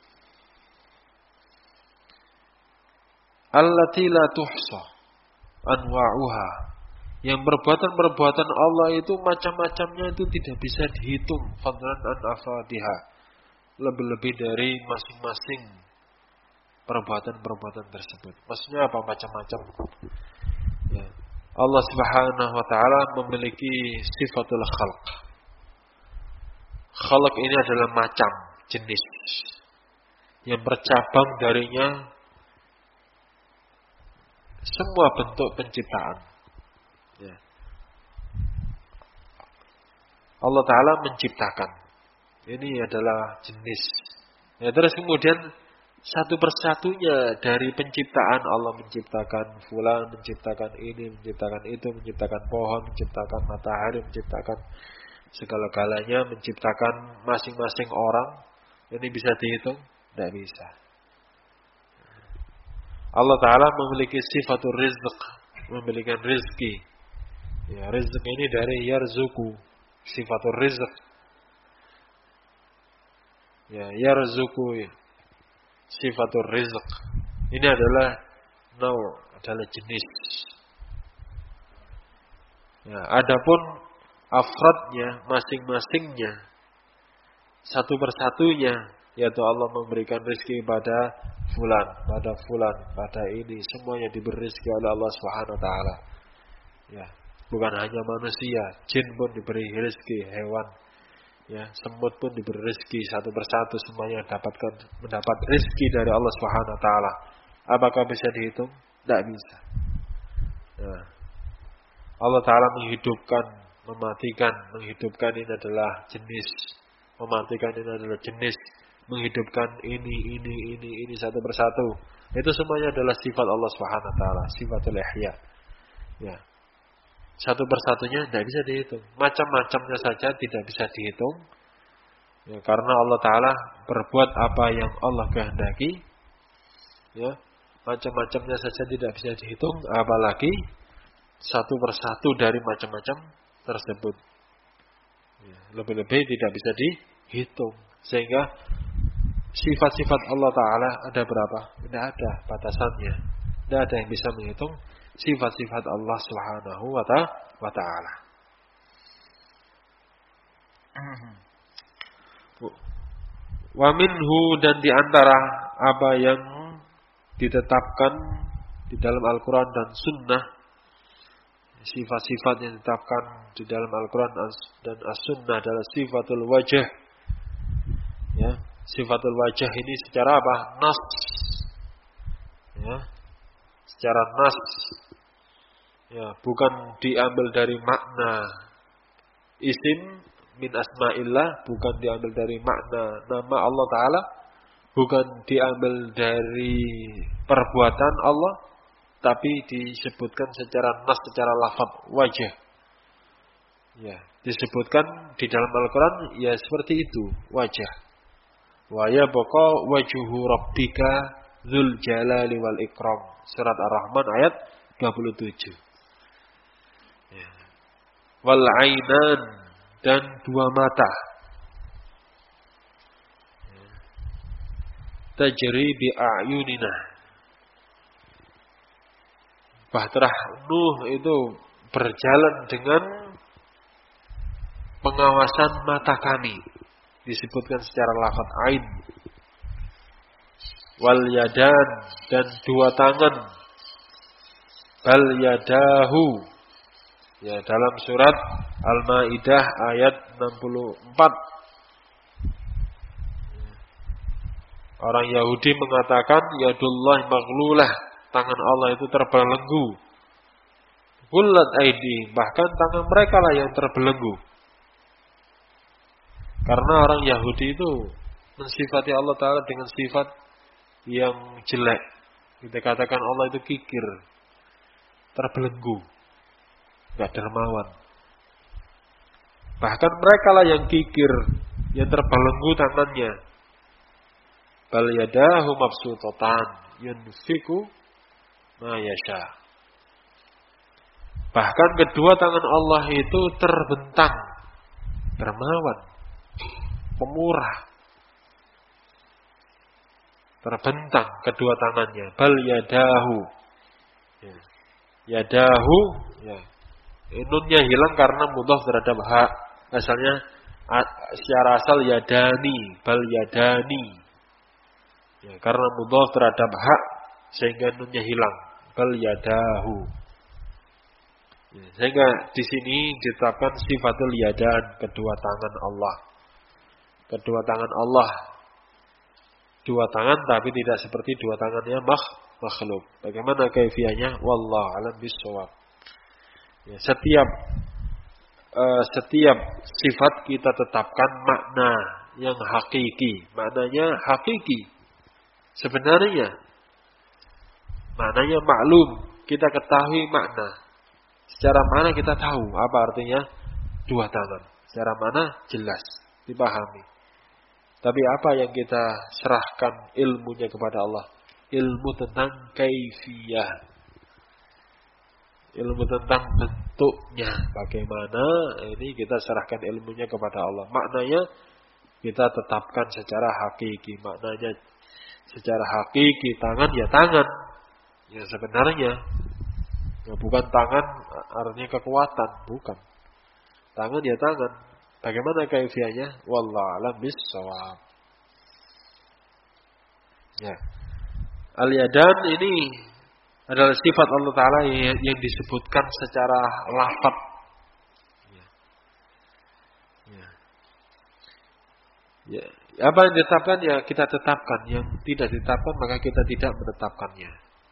[SPEAKER 1] allati la tuhsa anwa'uha, yang perbuatan-perbuatan Allah itu macam-macamnya itu tidak bisa dihitung, fadlan an afadiha, lebih-lebih dari masing-masing perbuatan-perbuatan tersebut. Maksudnya apa macam-macam? Ya. Allah Subhanahu wa taala memiliki sifatul khalq. Khalq ini adalah macam, jenis yang bercabang darinya semua bentuk penciptaan. Ya. Allah Ta'ala menciptakan. Ini adalah jenis. Ya, terus kemudian satu persatunya dari penciptaan, Allah menciptakan fulan, menciptakan ini, menciptakan itu, menciptakan pohon, menciptakan matahari, menciptakan segala-galanya, menciptakan masing-masing orang. Ini bisa dihitung? Tidak bisa. Allah Ta'ala memiliki sifatul rizq, memiliki rizki. Ya, rizq ini dari yarzuku, sifatul rizq. Ya, yarzuku, ya. Sifatul rizq. Ini adalah adalah jenis. Ya, adapun afradnya, masing-masingnya, satu persatunya, yaitu Allah memberikan rezeki pada fulan, pada ini, semuanya diberi rezeki oleh Allah Subhanahu wa taala. Ya, bukan hanya manusia, jin pun diberi rezeki, hewan, ya, semut pun diberi rezeki, satu persatu semuanya mendapat rezeki dari Allah Subhanahu wa taala. Apakah bisa dihitung? Tidak bisa. Nah, Allah Ta'ala menghidupkan, mematikan. Menghidupkan ini adalah jenis, mematikan ini adalah jenis, menghidupkan ini satu persatu. Itu semuanya adalah sifat Allah Subhanahu wa taala, sifatul ihya. Ya. Satu persatunya tidak bisa dihitung. Macam-macamnya saja tidak bisa dihitung. Ya, karena Allah Ta'ala berbuat apa yang Allah kehendaki. Ya, macam-macamnya saja tidak bisa dihitung, apalagi satu persatu dari macam-macam tersebut. Ya, lebih-lebih tidak bisa dihitung. Sehingga sifat-sifat Allah Ta'ala ada berapa? Tidak ada batasannya. Tidak ada yang bisa menghitung sifat-sifat Allah Subhanahu wa ta'ala. Wa minhu, dan diantara apa yang ditetapkan di dalam Al-Quran dan Sunnah, sifat-sifat yang ditetapkan di dalam Al-Quran dan As-Sunnah adalah sifatul wajah. Ya, sifatul wajah ini secara apa? Nas. Ya, secara nas. Ya, bukan diambil dari makna. isim min asma'illah, bukan diambil dari makna nama Allah Ta'ala, bukan diambil dari perbuatan Allah, tapi disebutkan secara nas, secara lafaz wajah. Ya, disebutkan di dalam Al-Quran ya seperti itu, wajah. Wa yabqa wajhu rabbika dzul jalali wal ikram. Surat Ar-Rahman ayat 27. Ya. Wal ainan, dan dua mata. Tajri bi a'yunina. Bahtera Nuh itu berjalan dengan pengawasan mata kami. Disebutkan secara lafaz ain. Wal yadan, dan dua tangan. Bal yadahu. Ya, dalam surat Al-Maidah ayat 64. Orang Yahudi mengatakan yadullah maghlulah, tangan Allah itu terbelenggu. Gullat aidi, bahkan tangan mereka lah yang terbelenggu. Karena orang Yahudi itu mensifati Allah Ta'ala dengan sifat yang jelek. Kita katakan Allah itu kikir, terbelenggu, gak dermawan. Bahkan mereka lah yang kikir, yang terbelenggu tangannya. Bal yadahu mabsutatan yunfiku ma yasha. Bahkan kedua tangan Allah itu terbentang, dermawan, pemurah. Terbentang kedua tangannya. Bal yadahu. Yadahu, ya. Nunnya hilang karena mudhaf terhadap ha. Asalnya secara asal yadani, bal yadani. Ya, karena mudhaf terhadap ha sehingga nunnya hilang. Bal yadahu. Ya, sehingga di sini ditetapkan sifatul yadan, kedua tangan Allah. Kedua tangan Allah. Dua tangan tapi tidak seperti dua tangannya makhluk. Bagaimana kaifiyahnya? Wallahu a'lam bissawab. Ya, setiap sifat kita tetapkan makna yang hakiki. Maknanya hakiki. Sebenarnya maknanya maklum. Kita ketahui makna. Secara mana kita tahu apa artinya dua tangan. Secara mana jelas dipahami. Tapi apa yang kita serahkan ilmunya kepada Allah? Ilmu tentang kaifiyah. Ilmu tentang bentuknya. Bagaimana ini kita serahkan ilmunya kepada Allah. Maknanya kita tetapkan secara hakiki. Maknanya secara hakiki tangan ya tangan. Ya sebenarnya. Ya, bukan tangan artinya kekuatan. Bukan. Tangan ya tangan. Bagaimana kaifiyahnya? Wallahu a'lam bissawab. Ya. Al-yadan ini adalah sifat Allah Ta'ala yang disebutkan secara lafaz. Ya. Ya. Ya. Apa yang ditetapkan ya kita tetapkan. Yang tidak ditetapkan maka kita tidak menetapkannya.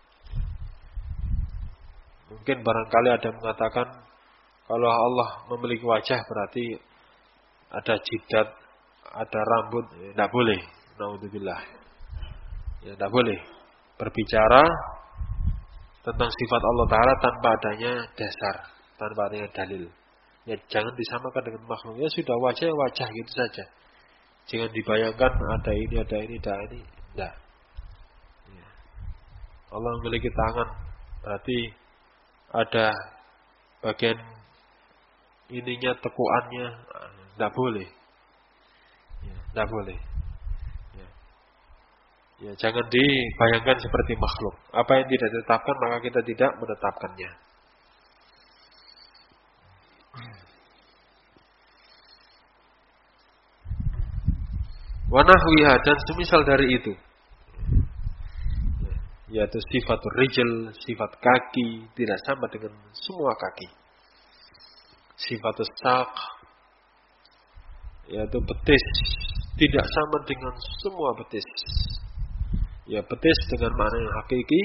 [SPEAKER 1] Mungkin barangkali ada yang mengatakan kalau Allah memiliki wajah berarti ada jidat, ada rambut, tidak boleh. Naudzubillah. Ya, tidak boleh berbicara tentang sifat Allah Ta'ala tanpa adanya dasar, tanpa adanya dalil. Ya, jangan disamakan dengan makhluk. Ya sudah wajah gitu saja. Jangan dibayangkan ada ini. Tidak. Ya. Allah memiliki tangan, berarti ada bagian ininya, tekuannya. Tidak boleh. Ya, tidak boleh. Ya. Ya, jangan dibayangkan seperti makhluk. Apa yang tidak ditetapkan maka kita tidak menetapkannya. Wa nahwiha, dan semisal dari itu. Yaitu sifatul rijl, sifat kaki tidak sama dengan semua kaki. Sifatul saq, yaitu betis tidak sama dengan semua betis. Ya betis dengan makna yang hakiki,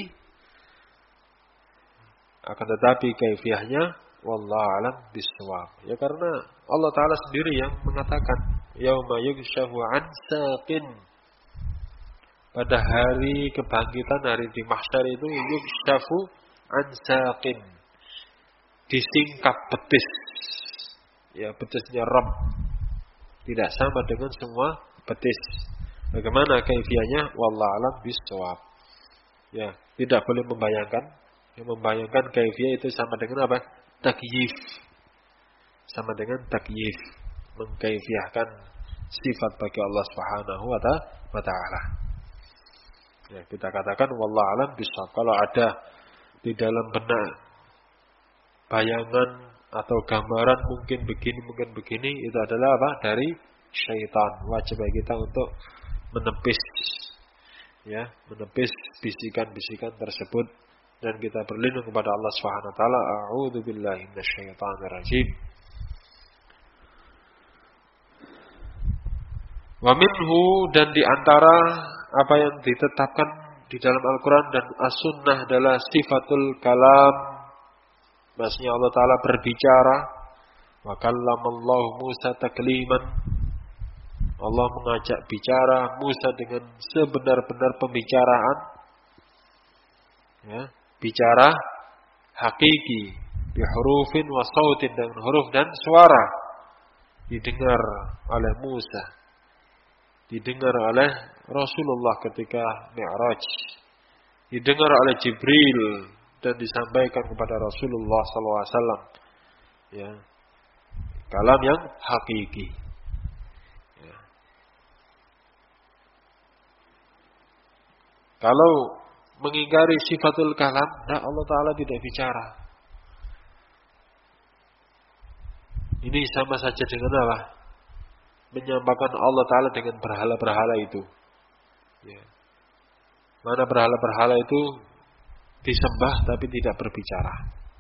[SPEAKER 1] akan tetapi kaifiyahnya wallahu a'lam bissawab. Ya karena Allah Ta'ala sendiri yang mengatakan, yauma yukshafu an saqin. Pada hari kebangkitan, hari di mahsyar itu, yukshafu an saqin. Disingkap betis. Ya, betisnya Rabb. Tidak sama dengan semua betis. Bagaimana kaifiahnya? Wallahu a'lam bishawab. Ya, tidak boleh membayangkan. Yang membayangkan kaifiah itu sama dengan apa? Takyif. Sama dengan takyif. Mengkaifiahkan sifat bagi Allah Subhanahu wa ta'ala. Ya, kita katakan wallahu a'lam bishawab. Kalau ada di dalam benak bayangan atau gambaran mungkin begini, itu adalah apa? Dari syaitan. Wajib bagi kita untuk menepis, ya, menepis bisikan-bisikan tersebut, dan kita berlindung kepada Allah Subhanahu wa taala. A'udzubillahi minasyaitonir rajim. Wa minhu, dan di antara apa yang ditetapkan di dalam Al-Qur'an dan As-Sunnah adalah sifatul kalam. Maksudnya Allah Ta'ala berbicara. Wa kallamallahu Musa takliman. Allah mengajak bicara Musa dengan sebenar-benar pembicaraan. Ya, bicara hakiki. Bi hurufin wa sautin, dengan huruf dan suara. Didengar oleh Musa. Didengar oleh Rasulullah ketika Mi'raj. Didengar oleh Jibril. Dan disampaikan kepada Rasulullah SAW. Ya, kalam yang hakiki. Ya. Kalau mengingkari sifatul kalam, nah Allah Ta'ala tidak bicara. Ini sama saja dengan apa? Menyamakan Allah Ta'ala dengan berhala-berhala itu. Ya. Mana berhala-berhala itu disembah tapi tidak berbicara.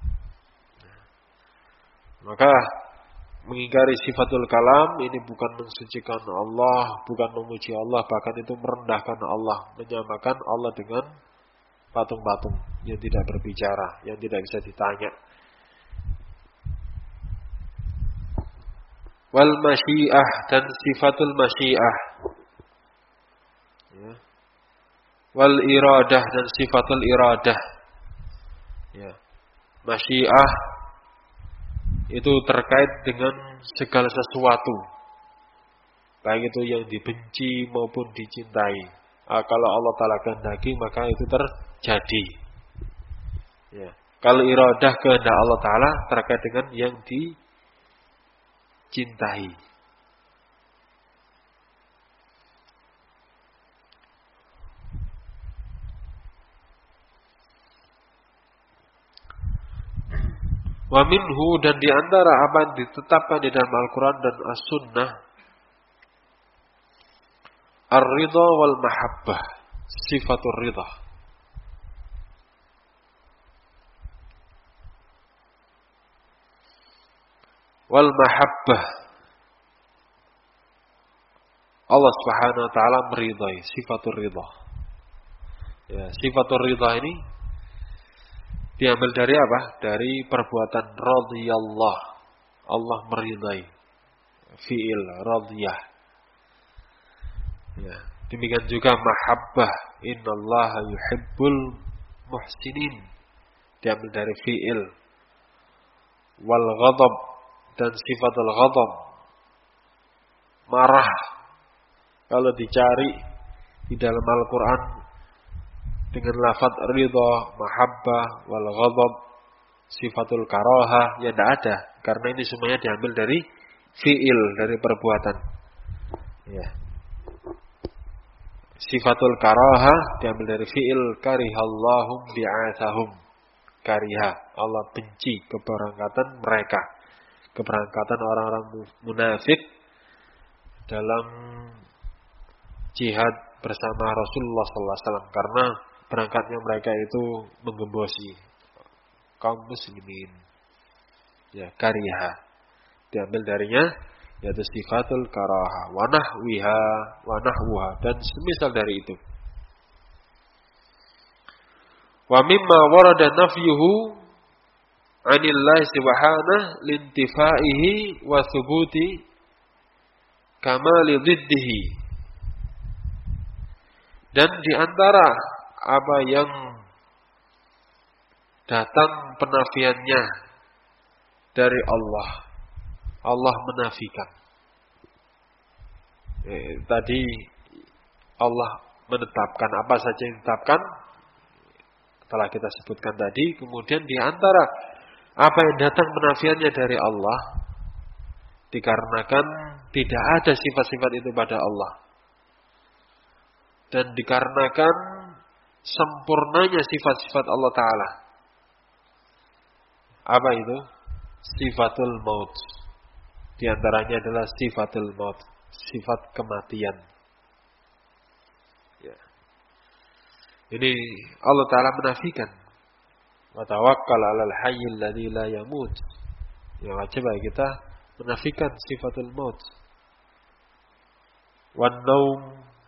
[SPEAKER 1] Maka mengingkari sifatul kalam ini bukan mensucikan Allah, bukan memuji Allah, bahkan itu merendahkan Allah, menyamakan Allah dengan patung-patung yang tidak berbicara, yang tidak bisa ditanya. Wal masyiah, dan sifatul masyiah. Ya. Wal iradah, dan sifatul iradah. Ya. Masyiah itu terkait dengan segala sesuatu, baik itu yang dibenci maupun dicintai. Kalau Allah Ta'ala kehendaki, maka itu terjadi. Ya. Kalau iradah kehendak Allah Ta'ala terkait dengan yang dicintai. Wa minhu, dan di antara apa yang ditetapkan di dalam Al-Quran dan As-Sunnah, ar-ridha wal mahabbah, sifatul ridha. Wal mahabbah, Allah Subhanahu wa taala meridai, sifatul ridha. Ya, sifatul ridha ini diambil dari apa? Dari perbuatan radhiyallah. Allah meridai. Fi'il radhiyah. Ya, demikian juga mahabbah. Innallaha yuhibbul muhsinin. Diambil dari fi'il. Wal ghadab, dan sifatul ghadab. Marah. Kalau dicari di dalam Al-Quran dengan lafaz ridha, mahabbah, wal ghadab, sifatul karaha, ya tidak ada, karena ini semuanya diambil dari fi'il, dari perbuatan. Ya. Sifatul karaha diambil dari fi'il karihallahum bi'athahum. Kariha, Allah benci keberangkatan mereka, keberangkatan orang-orang munafik dalam jihad bersama Rasulullah SAW, karena berangkatnya mereka itu menggembosi kaum muslimin. Ya, kariha diambil darinya yaitu sifatul karaha, wa nahwiha, wa nahwuha, dan semisal dari itu. Wa mimma warada nafyuhu 'anillahi subhanahu lintifaihi wa thubuti kamali dhiddihi. Dan di antara apa yang datang penafiannya dari Allah, Allah menafikan. Tadi Allah menetapkan apa saja yang ditetapkan telah kita sebutkan tadi. Kemudian di antara apa yang datang penafiannya dari Allah, dikarenakan tidak ada sifat-sifat itu pada Allah, dan dikarenakan sempurnanya sifat-sifat Allah Ta'ala. Apa itu? Sifatul maut. Di antaranya adalah sifatul maut, sifat kematian. Ya. Ini Allah Ta'ala menafikan. Wa tawakkal 'alal hayyil ladzi la yamut. Ya, wajib bagi kita menafikan sifatul maut. Wan naum,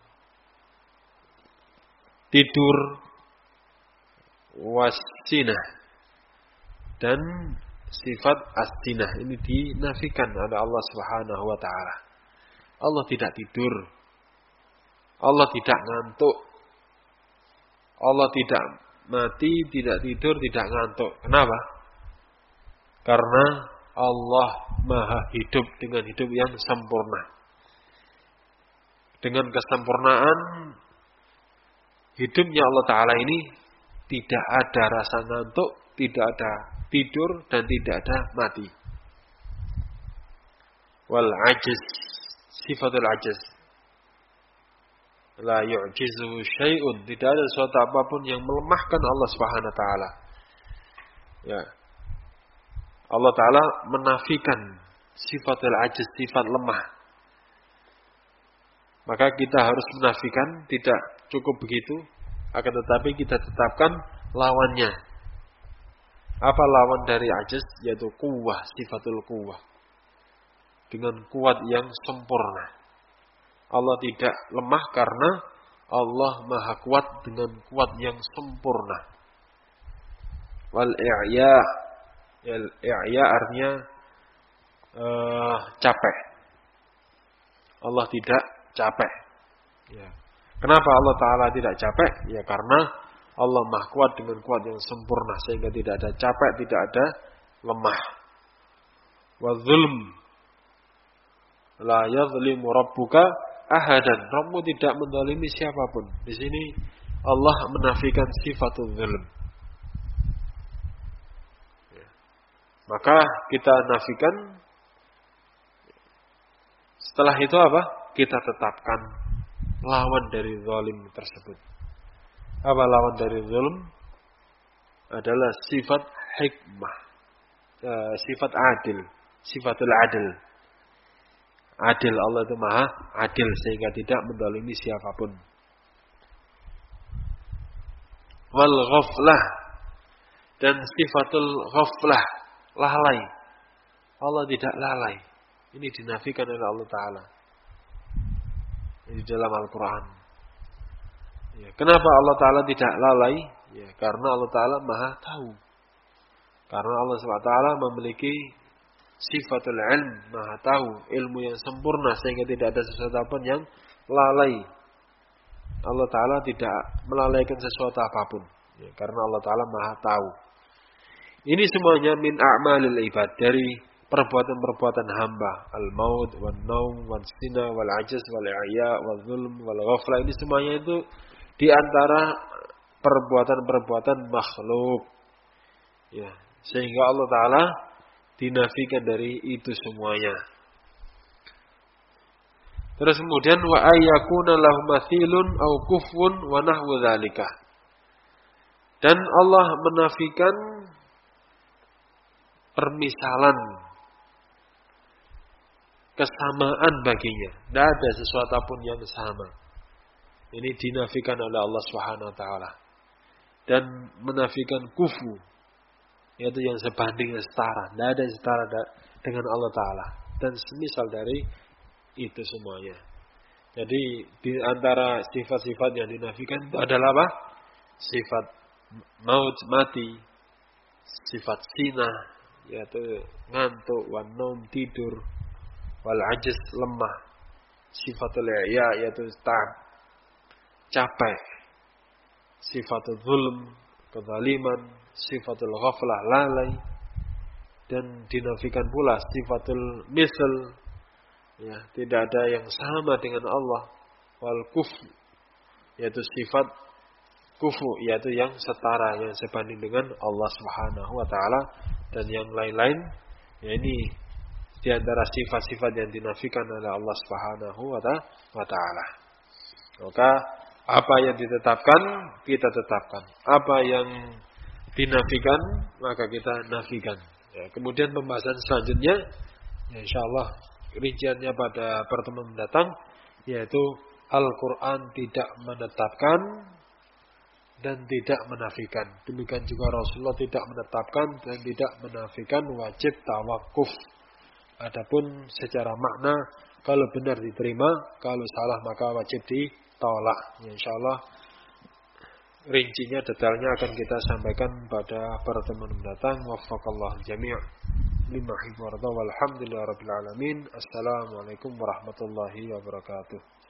[SPEAKER 1] tidur, wasinah, dan sifat astinah ini dinafikan oleh Allah Subhanahu wa taala. Allah tidak tidur. Allah tidak ngantuk. Allah tidak mati, tidak tidur, tidak ngantuk. Kenapa? Karena Allah Maha hidup dengan hidup yang sempurna. Dengan kesempurnaan hidupnya Allah Ta'ala ini tidak ada rasa ngantuk, tidak ada tidur, dan tidak ada mati. Wal ajiz, sifatul ajiz. La yu'jizu syai'un, tidak ada sesuatu apapun yang melemahkan Allah Subhanahu wa taala. Ya. Allah Ta'ala menafikan sifatul ajiz, sifat lemah. Maka kita harus menafikan, tidak cukup begitu, akan tetapi kita tetapkan lawannya. Apa lawan dari ajiz? Yaitu kuwah, sifatul kuwah. Dengan kuat yang sempurna. Allah tidak lemah karena Allah Maha kuat dengan kuat yang sempurna. Wal i'ya, i'ya artinya capek. Allah tidak capek. Ya. Kenapa Allah Ta'ala tidak capek? Ya karena Allah Maha kuat dengan kuat yang sempurna, sehingga tidak ada capek, tidak ada lemah. Wa zulm, la yadhlimu rabbuka ahadan. Rabbmu tidak menzalimi siapapun. Di sini Allah menafikan sifatul zulm. Ya. Maka kita nafikan. Setelah itu apa? Kita tetapkan lawan dari zalim tersebut. Apa lawan dari zulm? Adalah sifat hikmah, sifat adil, sifatul adil. Adil, Allah itu Maha adil sehingga tidak menzalimi siapapun. Wal ghaflah, dan sifatul ghaflah, lalai. Allah tidak lalai. Ini dinafikan oleh Allah Ta'ala di dalam Al-Quran. Ya, kenapa Allah Ta'ala tidak lalai? Ya, karena Allah Ta'ala Maha tahu. Karena Allah SWT memiliki sifatul ilm, Maha tahu, ilmu yang sempurna, sehingga tidak ada sesuatu pun yang lalai. Allah Ta'ala tidak melalaikan sesuatu apapun. Ya, karena Allah Ta'ala Maha tahu. Ini semuanya min a'malil ibad, dari perbuatan-perbuatan hamba. Al-maut, wal-naum, wal-sina, wal-ajaz, wal-i'ya, wal-zulm, wal-ghafla. Ini semuanya itu di antara perbuatan-perbuatan makhluk. Ya, sehingga Allah Ta'ala dinafikan dari itu semuanya. Terus kemudian wa ayyakuna lahu mathilun au kufun wa nahwu dzalika. Dan Allah menafikan permisalan, kesamaan baginya. Tidak ada sesuatu pun yang sama. Ini dinafikan oleh Allah Subhanahu wa taala. Dan menafikan kufu, yaitu yang sebanding dan setara. Tidak ada yang setara dengan Allah Ta'ala. Dan semisal dari itu semuanya. Jadi di antara sifat-sifat yang dinafikan itu adalah apa? Sifat maut, mati. sifat sinah yaitu ngantuk, wan naum tidur, wal ajz lemah, sifatul i'ya yaitu capek, sifatul zulm kezaliman, sifatul ghaflah lalai, dan dinafikan pula sifatul misl, ya, tidak ada yang sama dengan Allah, wal kufu yaitu sifat kufu yaitu yang setara, yang sebanding dengan Allah Subhanahu wa taala, dan yang lain-lain. Ya, ini di antara sifat-sifat yang dinafikan oleh Allah Subhanahu wa taala. Maka apa yang ditetapkan kita tetapkan, apa yang dinafikan maka kita nafikan. Ya, kemudian pembahasan selanjutnya, ya, insyaallah rinciannya pada pertemuan mendatang, yaitu Al-Quran tidak menetapkan dan tidak menafikan. Demikian juga Rasulullah tidak menetapkan dan tidak menafikan wajib tawakuf. Adapun secara makna, kalau benar diterima, kalau salah maka wajib ditolak. Ya, insyaallah rincinya, detailnya akan kita sampaikan pada pertemuan mendatang. Waffaqallahu jami' lima hibwarda walhamdulillahirabbil alamin. Assalamualaikum warahmatullahi wabarakatuh.